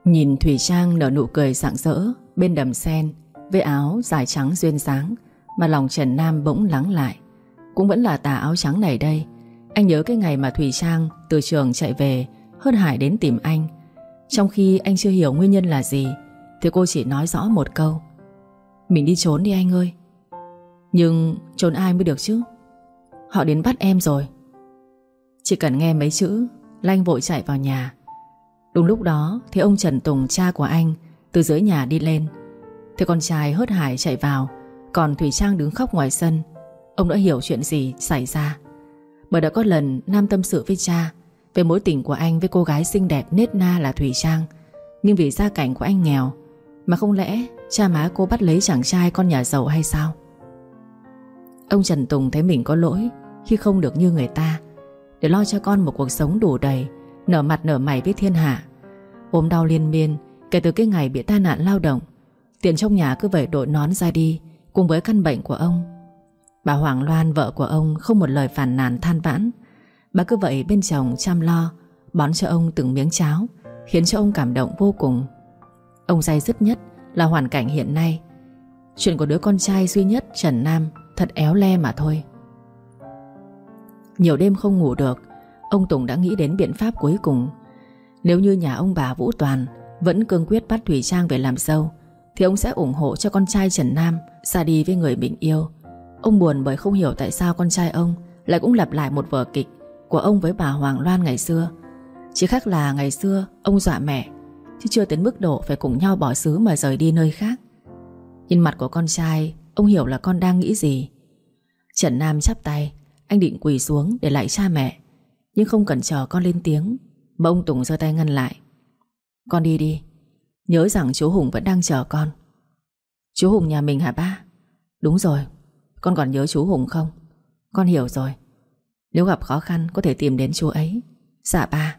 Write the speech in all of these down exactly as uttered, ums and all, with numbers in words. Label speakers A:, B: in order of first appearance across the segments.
A: Nhìn Thủy Trang nở nụ cười rạng rỡ bên đầm sen, với áo dài trắng duyên dáng, mà lòng Trần Nam bỗng lắng lại. Cũng vẫn là tà áo trắng này đây. Anh nhớ cái ngày mà Thủy Trang từ trường chạy về, hớt hải đến tìm anh. Trong khi anh chưa hiểu nguyên nhân là gì, thì cô chỉ nói rõ một câu: mình đi trốn đi anh ơi. Nhưng trốn ai mới được chứ? Họ đến bắt em rồi. Chỉ cần nghe mấy chữ là anh vội chạy vào nhà. Đúng lúc đó thì ông Trần Tùng, cha của anh, từ dưới nhà đi lên. Thì con trai hớt hải chạy vào, còn Thủy Trang đứng khóc ngoài sân. Ông đã hiểu chuyện gì xảy ra. Bởi đã có lần Nam tâm sự với cha về mối tình của anh với cô gái xinh đẹp nết na là Thủy Trang. Nhưng vì gia cảnh của anh nghèo, mà không lẽ cha má cô bắt lấy chàng trai con nhà giàu hay sao? Ông Trần Tùng thấy mình có lỗi khi không được như người ta, để lo cho con một cuộc sống đủ đầy, nở mặt nở mày với thiên hạ. Ốm đau liên miên kể từ cái ngày bị tai nạn lao động. Tiền trong nhà cứ vậy đội nón ra đi, cùng với căn bệnh của ông. Bà Hoàng Loan, vợ của ông, không một lời phàn nàn than vãn. Bà cứ vậy bên chồng chăm lo, bón cho ông từng miếng cháo, khiến cho ông cảm động vô cùng. Ông day dứt nhất là hoàn cảnh hiện nay. Chuyện của đứa con trai duy nhất Trần Nam thật éo le mà thôi. Nhiều đêm không ngủ được, ông Tùng đã nghĩ đến biện pháp cuối cùng. Nếu như nhà ông bà Vũ Toàn vẫn cương quyết bắt Thủy Trang về làm dâu, thì ông sẽ ủng hộ cho con trai Trần Nam ra đi với người mình yêu. Ông buồn bởi không hiểu tại sao con trai ông lại cũng lặp lại một vở kịch của ông với bà Hoàng Loan ngày xưa. Chỉ khác là ngày xưa ông dọa mẹ, chứ chưa đến mức độ phải cùng nhau bỏ xứ mà rời đi nơi khác. Nhìn mặt của con trai, ông hiểu là con đang nghĩ gì. Trần Nam chắp tay, anh định quỳ xuống để lạy cha mẹ, nhưng không cần chờ con lên tiếng, mà ông Tùng giơ tay ngăn lại. Con đi đi, nhớ rằng chú Hùng vẫn đang chờ con. Chú Hùng nhà mình hả ba? Đúng rồi, con còn nhớ chú Hùng không? Con hiểu rồi. Nếu gặp khó khăn có thể tìm đến chú ấy. Dạ ba.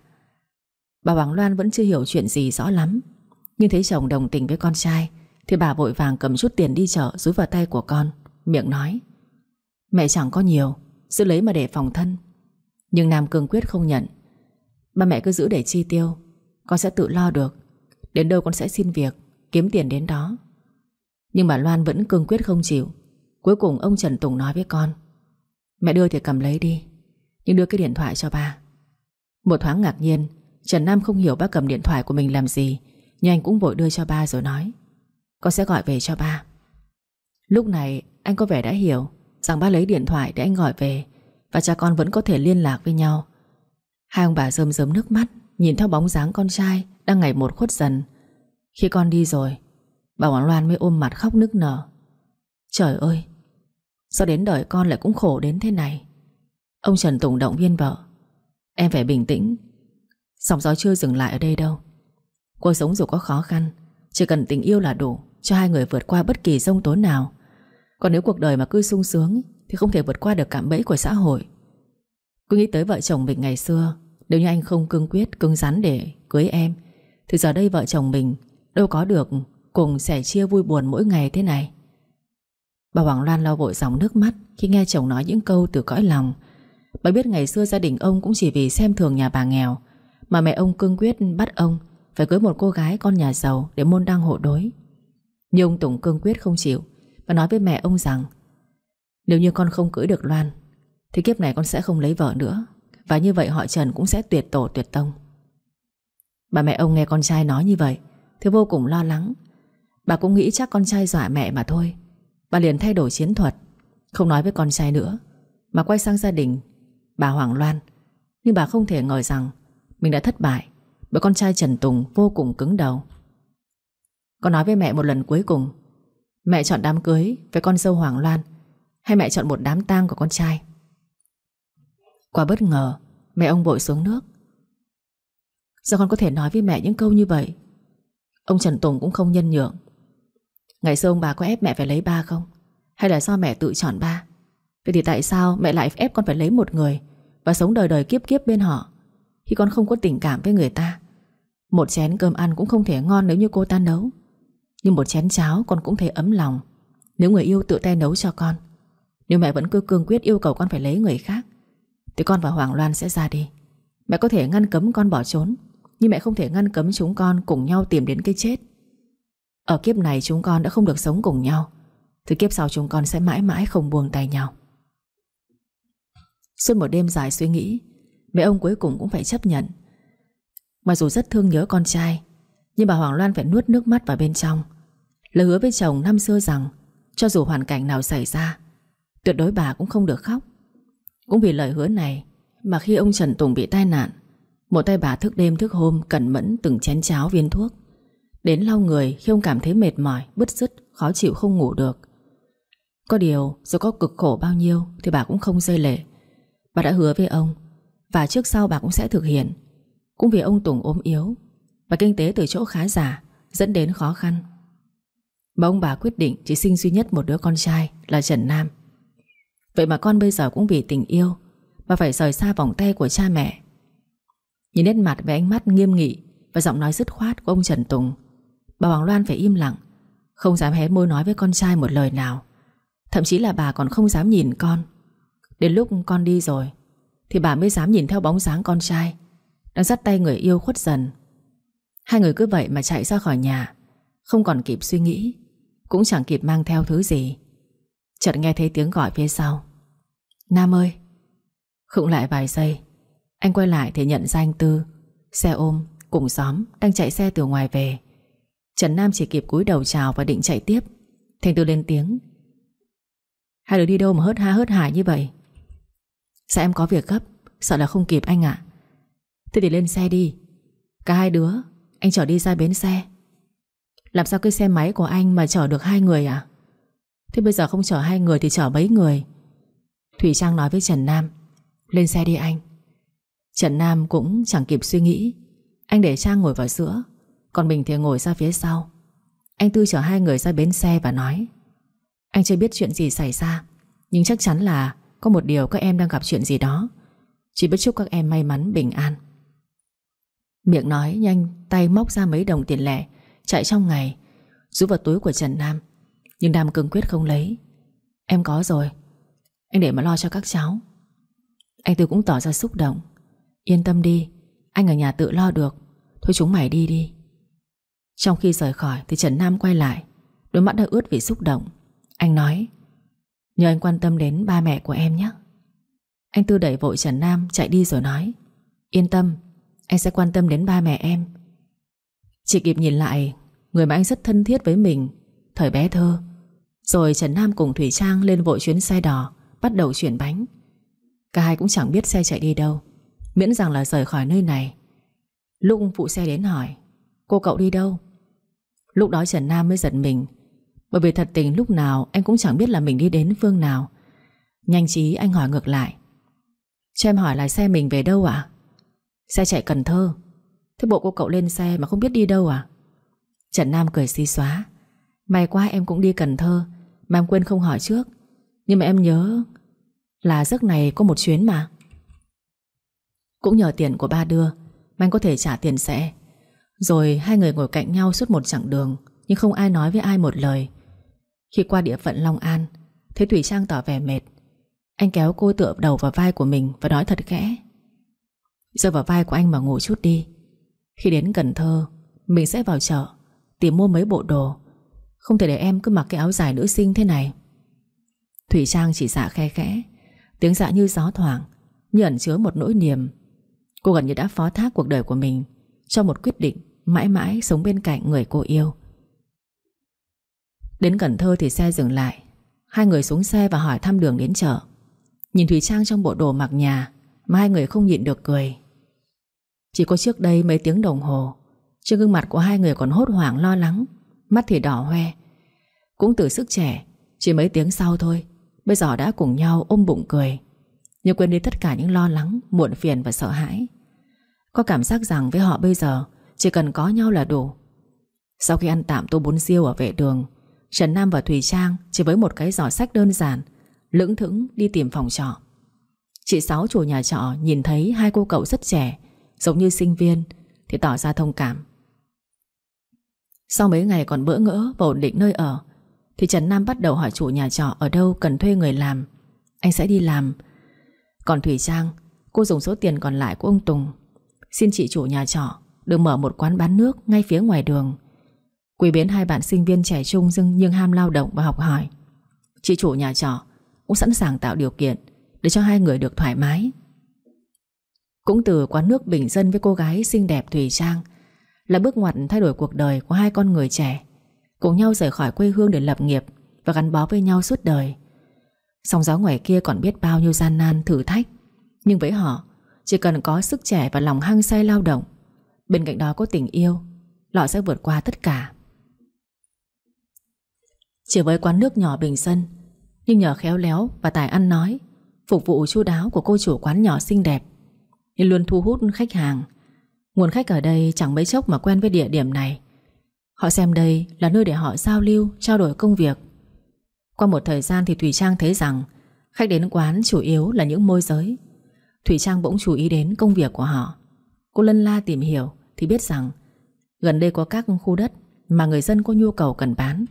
A: Bà Hoàng Loan vẫn chưa hiểu chuyện gì rõ lắm, nhưng thấy chồng đồng tình với con trai thì bà vội vàng cầm chút tiền đi chợ dúi vào tay của con, miệng nói: mẹ chẳng có nhiều, giữ lấy mà để phòng thân. Nhưng Nam cương quyết không nhận. Ba mẹ cứ giữ để chi tiêu, con sẽ tự lo được. Đến đâu con sẽ xin việc, kiếm tiền đến đó. Nhưng bà Loan vẫn cương quyết không chịu. Cuối cùng ông Trần Tùng nói với con: mẹ đưa thì cầm lấy đi, nhưng đưa cái điện thoại cho ba. Một thoáng ngạc nhiên, Trần Nam không hiểu ba cầm điện thoại của mình làm gì, nhưng anh cũng vội đưa cho ba rồi nói: con sẽ gọi về cho ba. Lúc này anh có vẻ đã hiểu rằng ba lấy điện thoại để anh gọi về, và cha con vẫn có thể liên lạc với nhau. Hai ông bà rơm rớm nước mắt nhìn theo bóng dáng con trai đang ngày một khuất dần. Khi con đi rồi, bà Hoàng Loan mới ôm mặt khóc nức nở. Trời ơi, sao đến đời con lại cũng khổ đến thế này. Ông Trần Tùng động viên vợ: em phải bình tĩnh, sóng gió chưa dừng lại ở đây đâu. Cuộc sống dù có khó khăn, chỉ cần tình yêu là đủ cho hai người vượt qua bất kỳ giông tố nào. Còn nếu cuộc đời mà cứ sung sướng thì không thể vượt qua được cạm bẫy của xã hội. Cứ nghĩ tới vợ chồng mình ngày xưa, nếu như anh không cương quyết, cứng rắn để cưới em, thì giờ đây vợ chồng mình đâu có được cùng sẻ chia vui buồn mỗi ngày thế này. Bà Hoàng Loan lau vội dòng nước mắt khi nghe chồng nói những câu từ cõi lòng. Bà biết ngày xưa gia đình ông cũng chỉ vì xem thường nhà bà nghèo mà mẹ ông cương quyết bắt ông phải cưới một cô gái con nhà giàu để môn đăng hộ đối. Nhưng ông Tùng cương quyết không chịu, và nói với mẹ ông rằng: nếu như con không cưới được Loan thì kiếp này con sẽ không lấy vợ nữa, và như vậy họ Trần cũng sẽ tuyệt tổ tuyệt tông. Bà mẹ ông nghe con trai nói như vậy thì vô cùng lo lắng. Bà cũng nghĩ chắc con trai dọa mẹ mà thôi. Bà liền thay đổi chiến thuật, không nói với con trai nữa, mà quay sang gia đình bà Hoàng Loan. Nhưng bà không thể ngờ rằng mình đã thất bại, bởi con trai Trần Tùng vô cùng cứng đầu. Con nói với mẹ một lần cuối cùng, mẹ chọn đám cưới với con dâu Hoàng Loan, hay mẹ chọn một đám tang của con trai? Qua bất ngờ, mẹ ông vội xuống nước. Sao con có thể nói với mẹ những câu như vậy? Ông Trần Tùng cũng không nhân nhượng. Ngày xưa ông bà có ép mẹ phải lấy ba không? Hay là do mẹ tự chọn ba? Vậy thì tại sao mẹ lại ép con phải lấy một người và sống đời đời kiếp kiếp bên họ, khi con không có tình cảm với người ta? Một chén cơm ăn cũng không thể ngon nếu như cô ta nấu, nhưng một chén cháo con cũng thấy ấm lòng nếu người yêu tự tay nấu cho con. Nếu mẹ vẫn cứ cương quyết yêu cầu con phải lấy người khác, thì con và Hoàng Loan sẽ ra đi. Mẹ có thể ngăn cấm con bỏ trốn, Nhưng mẹ không thể ngăn cấm chúng con cùng nhau tìm đến cái chết. Ở kiếp này chúng con đã không được sống cùng nhau, thì kiếp sau chúng con sẽ mãi mãi không buông tay nhau. Suốt một đêm dài suy nghĩ, mẹ ông cuối cùng cũng phải chấp nhận. Mặc dù rất thương nhớ con trai, nhưng bà Hoàng Loan phải nuốt nước mắt vào bên trong. Lời hứa với chồng năm xưa rằng cho dù hoàn cảnh nào xảy ra, tuyệt đối bà cũng không được khóc. Cũng vì lời hứa này mà khi ông Trần Tùng bị tai nạn, một tay bà thức đêm thức hôm cẩn mẫn từng chén cháo viên thuốc, đến lau người khi ông cảm thấy mệt mỏi, bứt rứt, khó chịu không ngủ được. Có điều dù có cực khổ bao nhiêu thì bà cũng không rơi lệ. Bà đã hứa với ông, và trước sau bà cũng sẽ thực hiện. Cũng vì ông Tùng ốm yếu và kinh tế từ chỗ khá giả dẫn đến khó khăn, mà ông bà quyết định chỉ sinh duy nhất một đứa con trai là Trần Nam. Vậy mà con bây giờ cũng vì tình yêu mà phải rời xa vòng tay của cha mẹ. Nhìn nét mặt với ánh mắt nghiêm nghị và giọng nói dứt khoát của ông Trần Tùng, bà Hoàng Loan phải im lặng, không dám hé môi nói với con trai một lời nào. Thậm chí là bà còn không dám nhìn con. Đến lúc con đi rồi thì bà mới dám nhìn theo bóng dáng con trai đang dắt tay người yêu khuất dần. Hai người cứ vậy mà chạy ra khỏi nhà, không còn kịp suy nghĩ, cũng chẳng kịp mang theo thứ gì. Chợt nghe thấy tiếng gọi phía sau: "Nam ơi!" Khựng lại vài giây, anh quay lại thì nhận ra anh Tư, xe ôm cùng xóm, đang chạy xe từ ngoài về. Trần Nam chỉ kịp cúi đầu chào và định chạy tiếp, Thành Tư lên tiếng: "Hai đứa đi đâu mà hớt ha hớt hải như vậy?" "Dạ em có việc gấp, sợ là không kịp anh ạ." "Thế thì lên xe đi. Cả hai đứa anh chở đi ra bến xe." "Làm sao cái xe máy của anh mà chở được hai người à?" "Thế bây giờ không chở hai người thì chở mấy người?" Thủy Trang nói với Trần Nam: "Lên xe đi anh." Trần Nam cũng chẳng kịp suy nghĩ, anh để Trang ngồi vào giữa, còn mình thì ngồi ra phía sau. Anh Tư chở hai người ra bến xe và nói: "Anh chưa biết chuyện gì xảy ra, nhưng chắc chắn là có một điều các em đang gặp chuyện gì đó. Chỉ biết chúc các em may mắn bình an." Miệng nói nhanh, tay móc ra mấy đồng tiền lẻ chạy trong ngày, rút vào túi của Trần Nam. Nhưng Nam cương quyết không lấy. "Em có rồi, anh để mà lo cho các cháu." Anh Tư cũng tỏ ra xúc động: "Yên tâm đi, anh ở nhà tự lo được. Thôi chúng mày đi đi." Trong khi rời khỏi thì Trần Nam quay lại, đôi mắt đã ướt vì xúc động. Anh nói: "Nhờ anh quan tâm đến ba mẹ của em nhé." Anh Tư đẩy vội Trần Nam chạy đi rồi nói: "Yên tâm, anh sẽ quan tâm đến ba mẹ em." Chỉ kịp nhìn lại người mà anh rất thân thiết với mình thời bé thơ. Rồi Trần Nam cùng Thủy Trang lên vội chuyến xe đỏ, bắt đầu chuyển bánh. Cả hai cũng chẳng biết xe chạy đi đâu, miễn rằng là rời khỏi nơi này. Lúc phụ xe đến hỏi: "Cô cậu đi đâu?" Lúc đó Trần Nam mới giật mình, bởi vì thật tình lúc nào anh cũng chẳng biết là mình đi đến phương nào. Nhanh trí anh hỏi ngược lại: "Cho em hỏi là xe mình về đâu ạ?" "Xe chạy Cần Thơ." "Thế bộ cô cậu lên xe mà không biết đi đâu à?" Trần Nam cười xí xóa: "May quá em cũng đi Cần Thơ mà em quên không hỏi trước. Nhưng mà em nhớ là giấc này có một chuyến mà." Cũng nhờ tiền của ba đưa mà anh có thể trả tiền xe. Rồi hai người ngồi cạnh nhau suốt một chặng đường, nhưng không ai nói với ai một lời. Khi qua địa phận Long An, thấy Thủy Trang tỏ vẻ mệt, anh kéo cô tựa đầu vào vai của mình và nói thật khẽ: "Rơi vào vai của anh mà ngủ chút đi. Khi đến Cần Thơ, mình sẽ vào chợ tìm mua mấy bộ đồ. Không thể để em cứ mặc cái áo dài nữ sinh thế này." Thủy Trang chỉ dạ khe khẽ, tiếng dạ như gió thoảng, như ẩn chứa một nỗi niềm. Cô gần như đã phó thác cuộc đời của mình cho một quyết định mãi mãi sống bên cạnh người cô yêu. Đến Cần Thơ thì xe dừng lại. Hai người xuống xe và hỏi thăm đường đến chợ. Nhìn Thủy Trang trong bộ đồ mặc nhà mà hai người không nhịn được cười. Chỉ có trước đây mấy tiếng đồng hồ, trên gương mặt của hai người còn hốt hoảng lo lắng, mắt thì đỏ hoe. Cũng từ sức trẻ, chỉ mấy tiếng sau thôi, bây giờ đã cùng nhau ôm bụng cười, như quên đi tất cả những lo lắng, muộn phiền và sợ hãi. Có cảm giác rằng với họ bây giờ chỉ cần có nhau là đủ. Sau khi ăn tạm tô bún riêu ở vệ đường, Trần Nam và Thùy Trang chỉ với một cái giỏ xách đơn giản lững thững đi tìm phòng trọ. Chị Sáu chủ nhà trọ nhìn thấy hai cô cậu rất trẻ, giống như sinh viên, thì tỏ ra thông cảm. Sau mấy ngày còn bỡ ngỡ và ổn định nơi ở, thì Trần Nam bắt đầu hỏi chủ nhà trọ ở đâu cần thuê người làm, anh sẽ đi làm. Còn Thủy Trang, cô dùng số tiền còn lại của ông Tùng xin chị chủ nhà trọ được mở một quán bán nước ngay phía ngoài đường. Quý Biến hai bạn sinh viên trẻ trung dưng nhưng ham lao động và học hỏi. Chị chủ nhà trọ cũng sẵn sàng tạo điều kiện để cho hai người được thoải mái. Cũng từ quán nước bình dân với cô gái xinh đẹp Thùy Trang là bước ngoặt thay đổi cuộc đời của hai con người trẻ, cùng nhau rời khỏi quê hương để lập nghiệp và gắn bó với nhau suốt đời. Sóng gió ngoài kia còn biết bao nhiêu gian nan thử thách, nhưng với họ chỉ cần có sức trẻ và lòng hăng say lao động, bên cạnh đó có tình yêu, họ sẽ vượt qua tất cả. Chỉ với quán nước nhỏ bình dân, nhưng nhờ khéo léo và tài ăn nói, phục vụ chu đáo của cô chủ quán nhỏ xinh đẹp, nên luôn thu hút khách hàng. Nguồn khách ở đây chẳng mấy chốc mà quen với địa điểm này. Họ xem đây là nơi để họ giao lưu, trao đổi công việc. Qua một thời gian thì Thùy Trang thấy rằng khách đến quán chủ yếu là những môi giới. Thùy Trang bỗng chú ý đến công việc của họ. Cô lân la tìm hiểu thì biết rằng gần đây có các khu đất mà người dân có nhu cầu cần bán.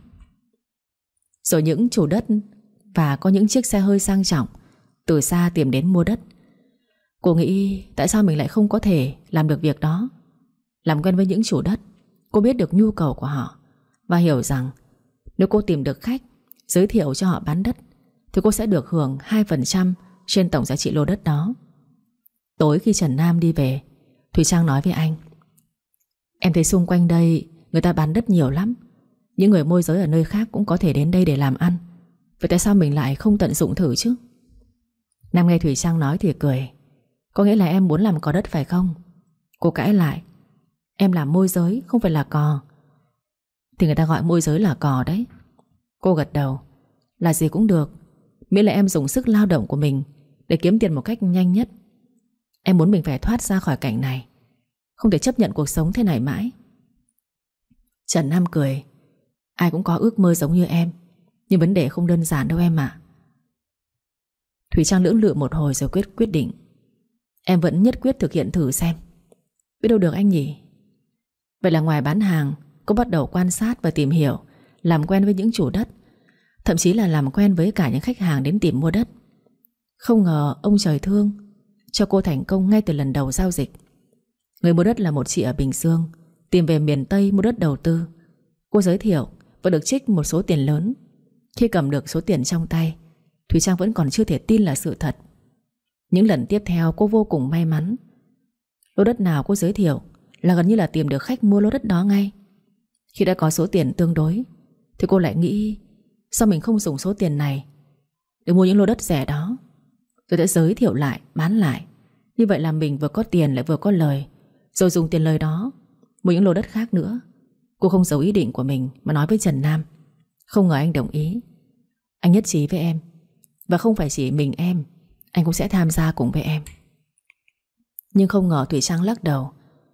A: Rồi những chủ đất và có những chiếc xe hơi sang trọng từ xa tìm đến mua đất. Cô nghĩ tại sao mình lại không có thể làm được việc đó. Làm quen với những chủ đất, cô biết được nhu cầu của họ và hiểu rằng nếu cô tìm được khách, giới thiệu cho họ bán đất, thì cô sẽ được hưởng hai phần trăm trên tổng giá trị lô đất đó. Tối khi Trần Nam đi về, Thùy Trang nói với anh: "Em thấy xung quanh đây người ta bán đất nhiều lắm. Những người môi giới ở nơi khác cũng có thể đến đây để làm ăn. Vậy tại sao mình lại không tận dụng thử chứ?" Nam nghe Thùy Trang nói thì cười: "Có nghĩa là em muốn làm cò đất phải không?" Cô cãi lại: "Em làm môi giới không phải là cò." "Thì người ta gọi môi giới là cò đấy." Cô gật đầu: "Là gì cũng được, miễn là em dùng sức lao động của mình để kiếm tiền một cách nhanh nhất. Em muốn mình phải thoát ra khỏi cảnh này, không thể chấp nhận cuộc sống thế này mãi." Trần Nam cười: "Ai cũng có ước mơ giống như em, nhưng vấn đề không đơn giản đâu em ạ." Thùy Trang lưỡng lự một hồi rồi quyết quyết định: "Em vẫn nhất quyết thực hiện thử xem. Biết đâu được anh nhỉ." Vậy là ngoài bán hàng, cô bắt đầu quan sát và tìm hiểu, làm quen với những chủ đất, thậm chí là làm quen với cả những khách hàng đến tìm mua đất. Không ngờ ông trời thương cho cô thành công ngay từ lần đầu giao dịch. Người mua đất là một chị ở Bình Dương, tìm về miền Tây mua đất đầu tư. Cô giới thiệu và được trích một số tiền lớn. Khi cầm được số tiền trong tay, Thùy Trang vẫn còn chưa thể tin là sự thật. Những lần tiếp theo cô vô cùng may mắn. Lô đất nào cô giới thiệu là gần như là tìm được khách mua lô đất đó ngay. Khi đã có số tiền tương đối thì cô lại nghĩ sao mình không dùng số tiền này để mua những lô đất rẻ đó, rồi đã giới thiệu lại, bán lại. Như vậy là mình vừa có tiền lại vừa có lời, rồi dùng tiền lời đó mua những lô đất khác nữa. Cô không giấu ý định của mình mà nói với Trần Nam. Không ngờ anh đồng ý. Anh nhất trí với em, và không phải chỉ mình em, anh cũng sẽ tham gia cùng với em. Nhưng không ngờ Thùy Trang lắc đầu: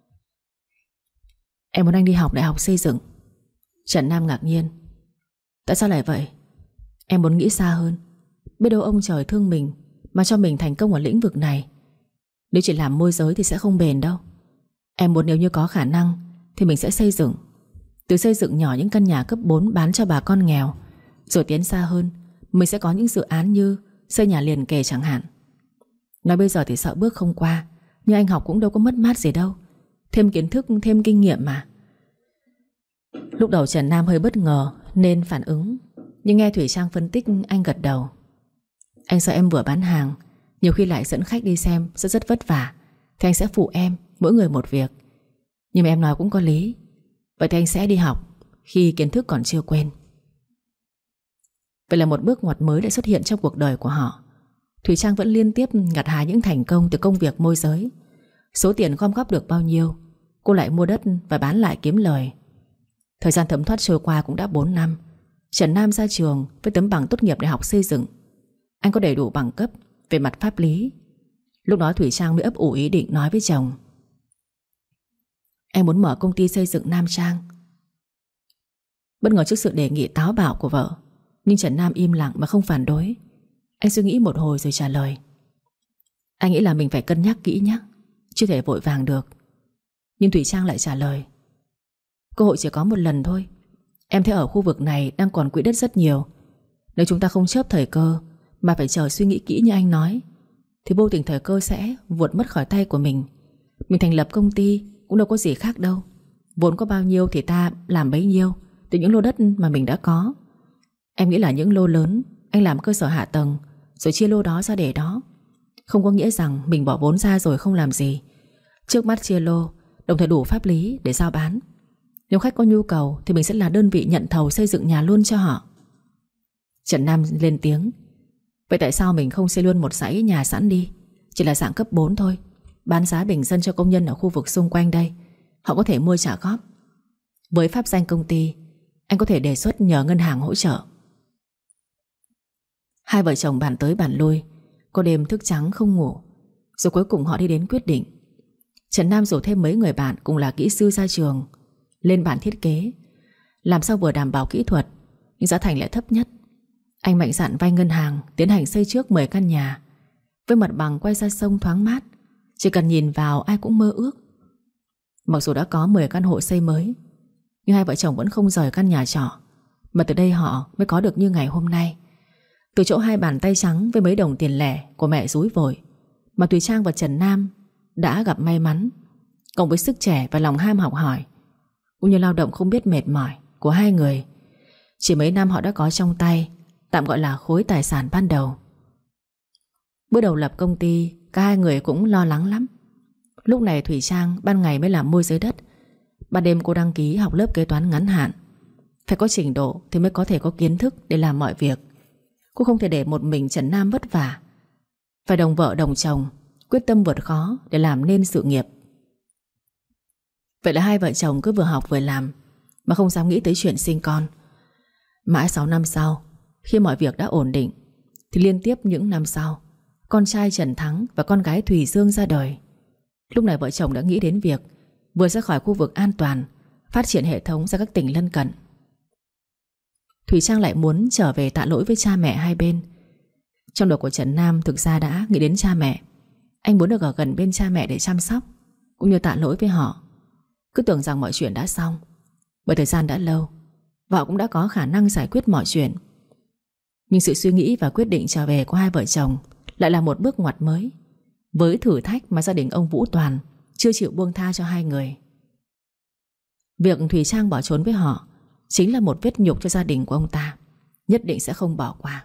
A: "Em muốn anh đi học đại học xây dựng." Trần Nam ngạc nhiên: "Tại sao lại vậy?" "Em muốn nghĩ xa hơn. Biết đâu ông trời thương mình mà cho mình thành công ở lĩnh vực này. Nếu chỉ làm môi giới thì sẽ không bền đâu. Em muốn nếu như có khả năng thì mình sẽ xây dựng. Từ xây dựng nhỏ những căn nhà cấp bốn bán cho bà con nghèo, rồi tiến xa hơn mình sẽ có những dự án như xây nhà liền kề chẳng hạn. Nói bây giờ thì sợ bước không qua, nhưng anh học cũng đâu có mất mát gì đâu. Thêm kiến thức, thêm kinh nghiệm mà." Lúc đầu Trần Nam hơi bất ngờ nên phản ứng, nhưng nghe Thùy Trang phân tích anh gật đầu. "Anh sợ em vừa bán hàng, nhiều khi lại dẫn khách đi xem sẽ rất vất vả, thì anh sẽ phụ em, mỗi người một việc. Nhưng mà em nói cũng có lý. Vậy thì anh sẽ đi học khi kiến thức còn chưa quên." Vậy là một bước ngoặt mới đã xuất hiện trong cuộc đời của họ. Thùy Trang vẫn liên tiếp gặt hái những thành công từ công việc môi giới. Số tiền gom góp được bao nhiêu, cô lại mua đất và bán lại kiếm lời. Thời gian thấm thoát trôi qua cũng đã bốn năm. Trần Nam ra trường với tấm bằng tốt nghiệp đại học xây dựng. Anh có đầy đủ bằng cấp về mặt pháp lý. Lúc đó Thùy Trang mới ấp ủ ý định nói với chồng: "Em muốn mở công ty xây dựng Nam Trang." Bất ngờ trước sự đề nghị táo bạo của vợ, nhưng Trần Nam im lặng mà không phản đối. Anh suy nghĩ một hồi rồi trả lời: "Anh nghĩ là mình phải cân nhắc kỹ nhé, chưa thể vội vàng được." Nhưng Thùy Trang lại trả lời: "Cơ hội chỉ có một lần thôi. Em thấy ở khu vực này đang còn quỹ đất rất nhiều. Nếu chúng ta không chớp thời cơ mà phải chờ suy nghĩ kỹ như anh nói, thì vô tình thời cơ sẽ vụt mất khỏi tay của mình. Mình thành lập công ty cũng đâu có gì khác đâu. Vốn có bao nhiêu thì ta làm bấy nhiêu, từ những lô đất mà mình đã có. Em nghĩ là những lô lớn anh làm cơ sở hạ tầng, rồi chia lô đó ra để đó. Không có nghĩa rằng mình bỏ vốn ra rồi không làm gì. Trước mắt chia lô, đồng thời đủ pháp lý để giao bán. Nếu khách có nhu cầu thì mình sẽ là đơn vị nhận thầu xây dựng nhà luôn cho họ. Trần Nam lên tiếng. Vậy tại sao mình không xây luôn một dãy nhà sẵn đi? Chỉ là dạng cấp bốn thôi, bán giá bình dân cho công nhân ở khu vực xung quanh đây. Họ có thể mua trả góp. Với pháp danh công ty, anh có thể đề xuất nhờ ngân hàng hỗ trợ. Hai vợ chồng bàn tới bàn lui, có đêm thức trắng không ngủ. Rồi cuối cùng họ đi đến quyết định. Trần Nam rủ thêm mấy người bạn cùng là kỹ sư ra trường lên bản thiết kế, làm sao vừa đảm bảo kỹ thuật nhưng giá thành lại thấp nhất. Anh mạnh dạn vay ngân hàng tiến hành xây trước mười căn nhà, với mặt bằng quay ra sông thoáng mát, chỉ cần nhìn vào ai cũng mơ ước. Mặc dù đã có mười căn hộ xây mới, nhưng hai vợ chồng vẫn không rời căn nhà trọ, mà từ đây họ mới có được như ngày hôm nay. Từ chỗ hai bàn tay trắng với mấy đồng tiền lẻ của mẹ dúi vội, mà Thùy Trang và Trần Nam đã gặp may mắn, cộng với sức trẻ và lòng ham học hỏi, cũng như lao động không biết mệt mỏi của hai người, chỉ mấy năm họ đã có trong tay tạm gọi là khối tài sản ban đầu. Bước đầu lập công ty, cả hai người cũng lo lắng lắm. Lúc này Thùy Trang ban ngày mới làm môi giới đất, ban đêm cô đăng ký học lớp kế toán ngắn hạn. Phải có trình độ thì mới có thể có kiến thức để làm mọi việc. Cô không thể để một mình Trần Nam vất vả, phải đồng vợ đồng chồng, quyết tâm vượt khó để làm nên sự nghiệp. Vậy là hai vợ chồng cứ vừa học vừa làm, mà không dám nghĩ tới chuyện sinh con. Mãi sáu năm sau, khi mọi việc đã ổn định, thì liên tiếp những năm sau, con trai Trần Thắng và con gái Thùy Dương ra đời. Lúc này vợ chồng đã nghĩ đến việc vừa ra khỏi khu vực an toàn, phát triển hệ thống ra các tỉnh lân cận. Thùy Trang lại muốn trở về tạ lỗi với cha mẹ hai bên. Trong đầu của Trần Nam thực ra đã nghĩ đến cha mẹ. Anh muốn được ở gần bên cha mẹ để chăm sóc, cũng như tạ lỗi với họ. Cứ tưởng rằng mọi chuyện đã xong, bởi thời gian đã lâu và họ cũng đã có khả năng giải quyết mọi chuyện. Nhưng sự suy nghĩ và quyết định trở về của hai vợ chồng lại là một bước ngoặt mới, với thử thách mà gia đình ông Vũ Toàn chưa chịu buông tha cho hai người. Việc Thùy Trang bỏ trốn với họ chính là một vết nhục cho gia đình của ông ta, nhất định sẽ không bỏ qua.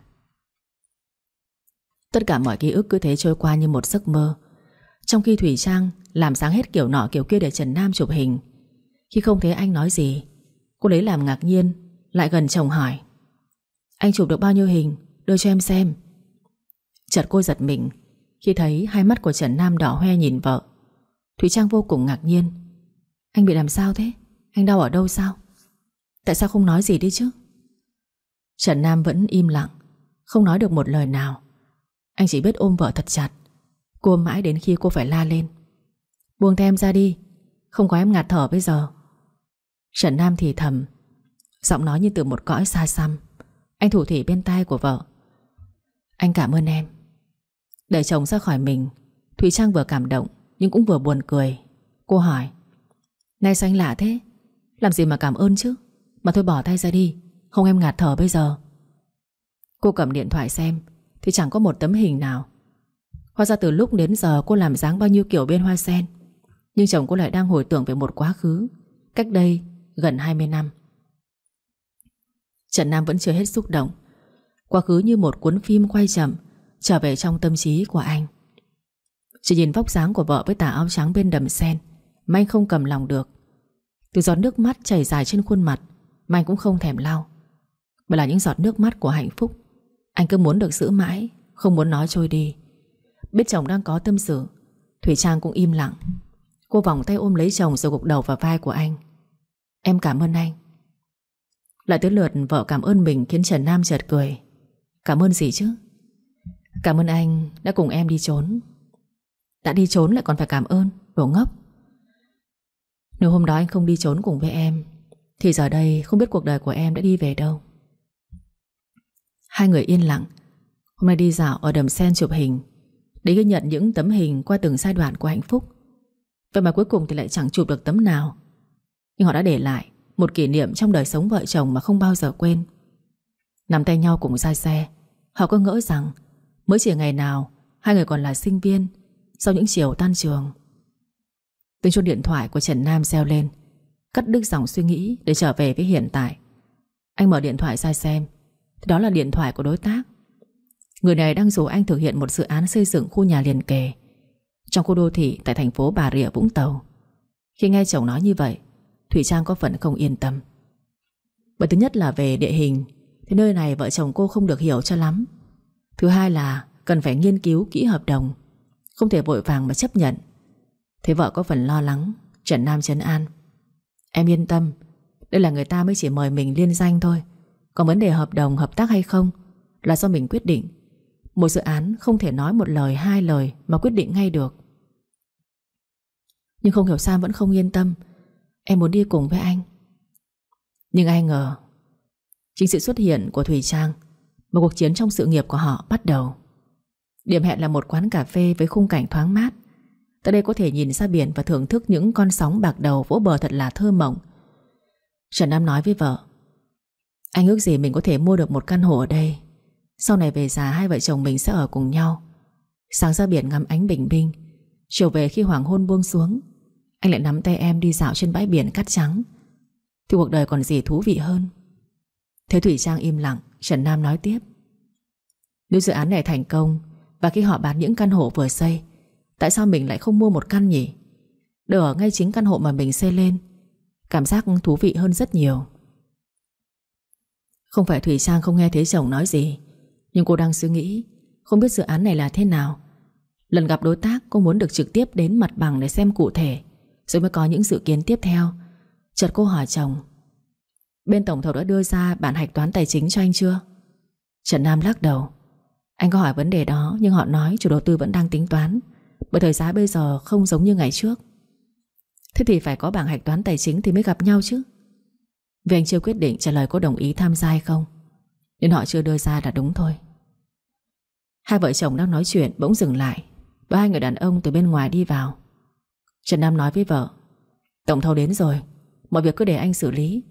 A: Tất cả mọi ký ức cứ thế trôi qua như một giấc mơ, trong khi Thùy Trang làm sáng hết kiểu nọ kiểu kia để Trần Nam chụp hình. Khi không thấy anh nói gì, cô lấy làm ngạc nhiên, lại gần chồng hỏi: Anh chụp được bao nhiêu hình, đưa cho em xem. Chợt cô giật mình khi thấy hai mắt của Trần Nam đỏ hoe nhìn vợ. Thùy Trang vô cùng ngạc nhiên: Anh bị làm sao thế? Anh đau ở đâu sao? Tại sao không nói gì đi chứ? Trần Nam vẫn im lặng, không nói được một lời nào. Anh chỉ biết ôm vợ thật chặt, cô ôm mãi đến khi cô phải la lên: Buông tay em ra đi, không có em ngạt thở bây giờ. Trần Nam thì thầm, giọng nói như từ một cõi xa xăm. Anh thủ thỉ bên tai của vợ: Anh cảm ơn em. Đẩy chồng ra khỏi mình, Thùy Trang vừa cảm động nhưng cũng vừa buồn cười. Cô hỏi: Này sao anh lạ thế? Làm gì mà cảm ơn chứ? Mà thôi bỏ tay ra đi, không em ngạt thở bây giờ. Cô cầm điện thoại xem thì chẳng có một tấm hình nào. Hóa ra từ lúc đến giờ cô làm dáng bao nhiêu kiểu bên hoa sen, nhưng chồng cô lại đang hồi tưởng về một quá khứ cách đây gần hai mươi năm. Trần Nam vẫn chưa hết xúc động. Quá khứ như một cuốn phim quay chậm trở về trong tâm trí của anh. Chỉ nhìn vóc dáng của vợ với tà áo trắng bên đầm sen mà anh không cầm lòng được. Từ giọt nước mắt chảy dài trên khuôn mặt mà anh cũng không thèm lau, bởi là những giọt nước mắt của hạnh phúc. Anh cứ muốn được giữ mãi, không muốn nói trôi đi. Biết chồng đang có tâm sự, Thùy Trang cũng im lặng. Cô vòng tay ôm lấy chồng rồi gục đầu vào vai của anh: Em cảm ơn anh. Lại tới lượt vợ cảm ơn mình, khiến Trần Nam chợt cười: Cảm ơn gì chứ? Cảm ơn anh đã cùng em đi trốn. Đã đi trốn lại còn phải cảm ơn, đồ ngốc. Nếu hôm đó anh không đi trốn cùng với em thì giờ đây không biết cuộc đời của em đã đi về đâu. Hai người yên lặng. Hôm nay đi dạo ở đầm sen chụp hình để ghi nhận những tấm hình qua từng giai đoạn của hạnh phúc. Vậy mà cuối cùng thì lại chẳng chụp được tấm nào. Nhưng họ đã để lại một kỷ niệm trong đời sống vợ chồng mà không bao giờ quên. Nắm tay nhau cùng ra xe, họ có ngỡ rằng mới chỉ ngày nào hai người còn là sinh viên sau những chiều tan trường. Tiếng chuông điện thoại của Trần Nam reo lên, cắt đứt dòng suy nghĩ để trở về với hiện tại. Anh mở điện thoại ra xem, thì đó là điện thoại của đối tác. Người này đang rủ anh thực hiện một dự án xây dựng khu nhà liền kề trong khu đô thị tại thành phố Bà Rịa Vũng Tàu. Khi nghe chồng nói như vậy, Thủy Trang có phần không yên tâm. Bởi thứ nhất là về địa hình thì nơi này vợ chồng cô không được hiểu cho lắm. Thứ hai là cần phải nghiên cứu kỹ hợp đồng, không thể vội vàng mà chấp nhận. Thế vợ có phần lo lắng. Trần Nam trấn an: Em yên tâm, đây là người ta mới chỉ mời mình liên danh thôi. Còn vấn đề hợp đồng hợp tác hay không là do mình quyết định. Một dự án không thể nói một lời hai lời mà quyết định ngay được. Nhưng không hiểu sao vẫn không yên tâm. Em muốn đi cùng với anh. Nhưng ai ngờ chính sự xuất hiện của Thùy Trang, một cuộc chiến trong sự nghiệp của họ bắt đầu. Điểm hẹn là một quán cà phê với khung cảnh thoáng mát. Tại đây có thể nhìn ra biển và thưởng thức những con sóng bạc đầu vỗ bờ thật là thơ mộng. Trần Nam nói với vợ: Anh ước gì mình có thể mua được một căn hộ ở đây. Sau này về già hai vợ chồng mình sẽ ở cùng nhau. Sáng ra biển ngắm ánh bình minh, chiều về khi hoàng hôn buông xuống, anh lại nắm tay em đi dạo trên bãi biển cát trắng. Thì cuộc đời còn gì thú vị hơn. Thế Thủy Trang im lặng. Trần Nam nói tiếp: Nếu dự án này thành công và khi họ bán những căn hộ vừa xây, tại sao mình lại không mua một căn nhỉ? Để ở ngay chính căn hộ mà mình xây lên, cảm giác thú vị hơn rất nhiều. Không phải Thủy Trang không nghe thấy chồng nói gì, nhưng cô đang suy nghĩ không biết dự án này là thế nào. Lần gặp đối tác, cô muốn được trực tiếp đến mặt bằng để xem cụ thể, rồi mới có những dự kiến tiếp theo. Chợt cô hỏi chồng: Bên tổng thầu đã đưa ra bản hạch toán tài chính cho anh chưa? Trần Nam lắc đầu: Anh có hỏi vấn đề đó, nhưng họ nói chủ đầu tư vẫn đang tính toán, bởi thời giá bây giờ không giống như ngày trước. Thế thì phải có bảng hạch toán tài chính thì mới gặp nhau chứ. Vì anh chưa quyết định trả lời có đồng ý tham gia hay không, nên họ chưa đưa ra là đúng thôi. Hai vợ chồng đang nói chuyện bỗng dừng lại, và hai người đàn ông từ bên ngoài đi vào. Trần Nam nói với vợ: Tổng thầu đến rồi, mọi việc cứ để anh xử lý.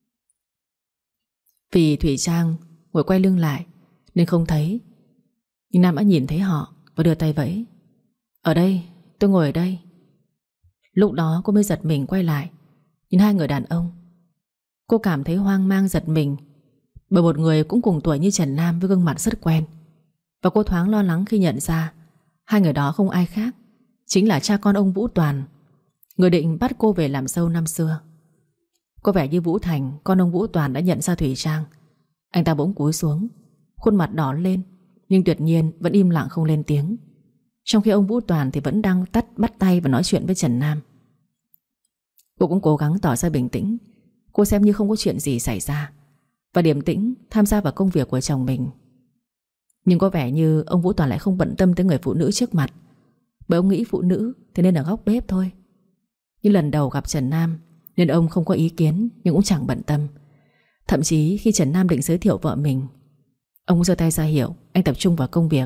A: Vì Thủy Trang ngồi quay lưng lại nên không thấy, nhưng Nam đã nhìn thấy họ và đưa tay vẫy: Ở đây, tôi ngồi ở đây. Lúc đó cô mới giật mình quay lại nhìn hai người đàn ông. Cô cảm thấy hoang mang giật mình, bởi một người cũng cùng tuổi như Trần Nam với gương mặt rất quen. Và cô thoáng lo lắng khi nhận ra hai người đó không ai khác, chính là cha con ông Vũ Toàn, người định bắt cô về làm dâu năm xưa. Có vẻ như Vũ Thành, con ông Vũ Toàn, đã nhận ra Thủy Trang. Anh ta bỗng cúi xuống, khuôn mặt đỏ lên, nhưng tuyệt nhiên vẫn im lặng không lên tiếng. Trong khi ông Vũ Toàn thì vẫn đang tắt bắt tay và nói chuyện với Trần Nam. Cô cũng cố gắng tỏ ra bình tĩnh. Cô xem như không có chuyện gì xảy ra, và điềm tĩnh tham gia vào công việc của chồng mình. Nhưng có vẻ như ông Vũ Toàn lại không bận tâm tới người phụ nữ trước mặt, bởi ông nghĩ phụ nữ thì nên ở góc bếp thôi. Nhưng lần đầu gặp Trần Nam nên ông không có ý kiến, nhưng cũng chẳng bận tâm. Thậm chí khi Trần Nam định giới thiệu vợ mình, ông giơ tay ra hiệu anh tập trung vào công việc.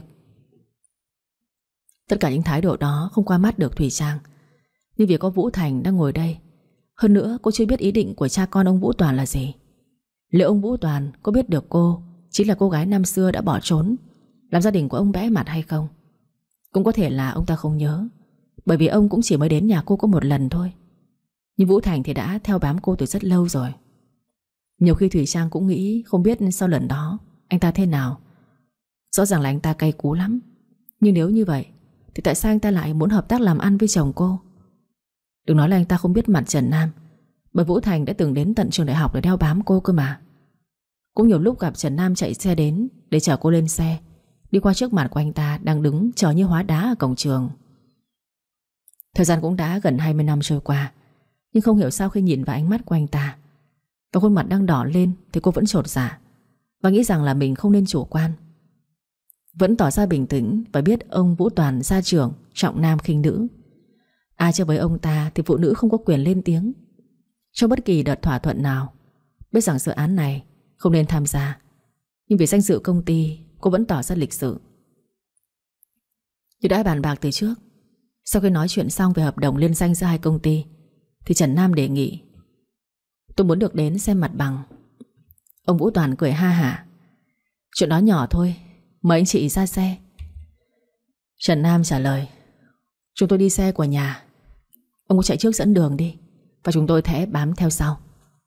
A: Tất cả những thái độ đó không qua mắt được Thủy Trang. Nhưng vì có Vũ Thành đang ngồi đây, hơn nữa cô chưa biết ý định của cha con ông Vũ Toàn là gì. Liệu ông Vũ Toàn có biết được cô chính là cô gái năm xưa đã bỏ trốn, làm gia đình của ông bẽ mặt hay không? Cũng có thể là ông ta không nhớ, bởi vì ông cũng chỉ mới đến nhà cô có một lần thôi. Nhưng Vũ Thành thì đã theo bám cô từ rất lâu rồi. Nhiều khi Thủy Trang cũng nghĩ không biết sau lần đó anh ta thế nào. Rõ ràng là anh ta cay cú lắm, nhưng nếu như vậy thì tại sao anh ta lại muốn hợp tác làm ăn với chồng cô? Đừng nói là anh ta không biết mặt Trần Nam, bởi Vũ Thành đã từng đến tận trường đại học để đeo bám cô cơ mà. Cũng nhiều lúc gặp Trần Nam chạy xe đến để chở cô lên xe, đi qua trước mặt của anh ta đang đứng chờ như hóa đá ở cổng trường. Thời gian cũng đã gần hai mươi năm trôi qua, nhưng không hiểu sao khi nhìn vào ánh mắt của anh ta và khuôn mặt đang đỏ lên thì cô vẫn chột dạ và nghĩ rằng là mình không nên chủ quan. Vẫn tỏ ra bình tĩnh và biết ông Vũ Toàn gia trưởng trọng nam khinh nữ. Ai chơi với ông ta thì phụ nữ không có quyền lên tiếng trong bất kỳ đợt thỏa thuận nào. Biết rằng dự án này không nên tham gia, nhưng vì danh dự công ty, cô vẫn tỏ ra lịch sự. Như đã bàn bạc từ trước, sau khi nói chuyện xong về hợp đồng liên danh giữa hai công ty, thì Trần Nam đề nghị: Tôi muốn được đến xem mặt bằng. Ông Vũ Toàn cười ha hả: Chuyện đó nhỏ thôi, mời anh chị ra xe. Trần Nam trả lời: Chúng tôi đi xe của nhà. Ông cứ chạy trước dẫn đường đi, và chúng tôi sẽ bám theo sau.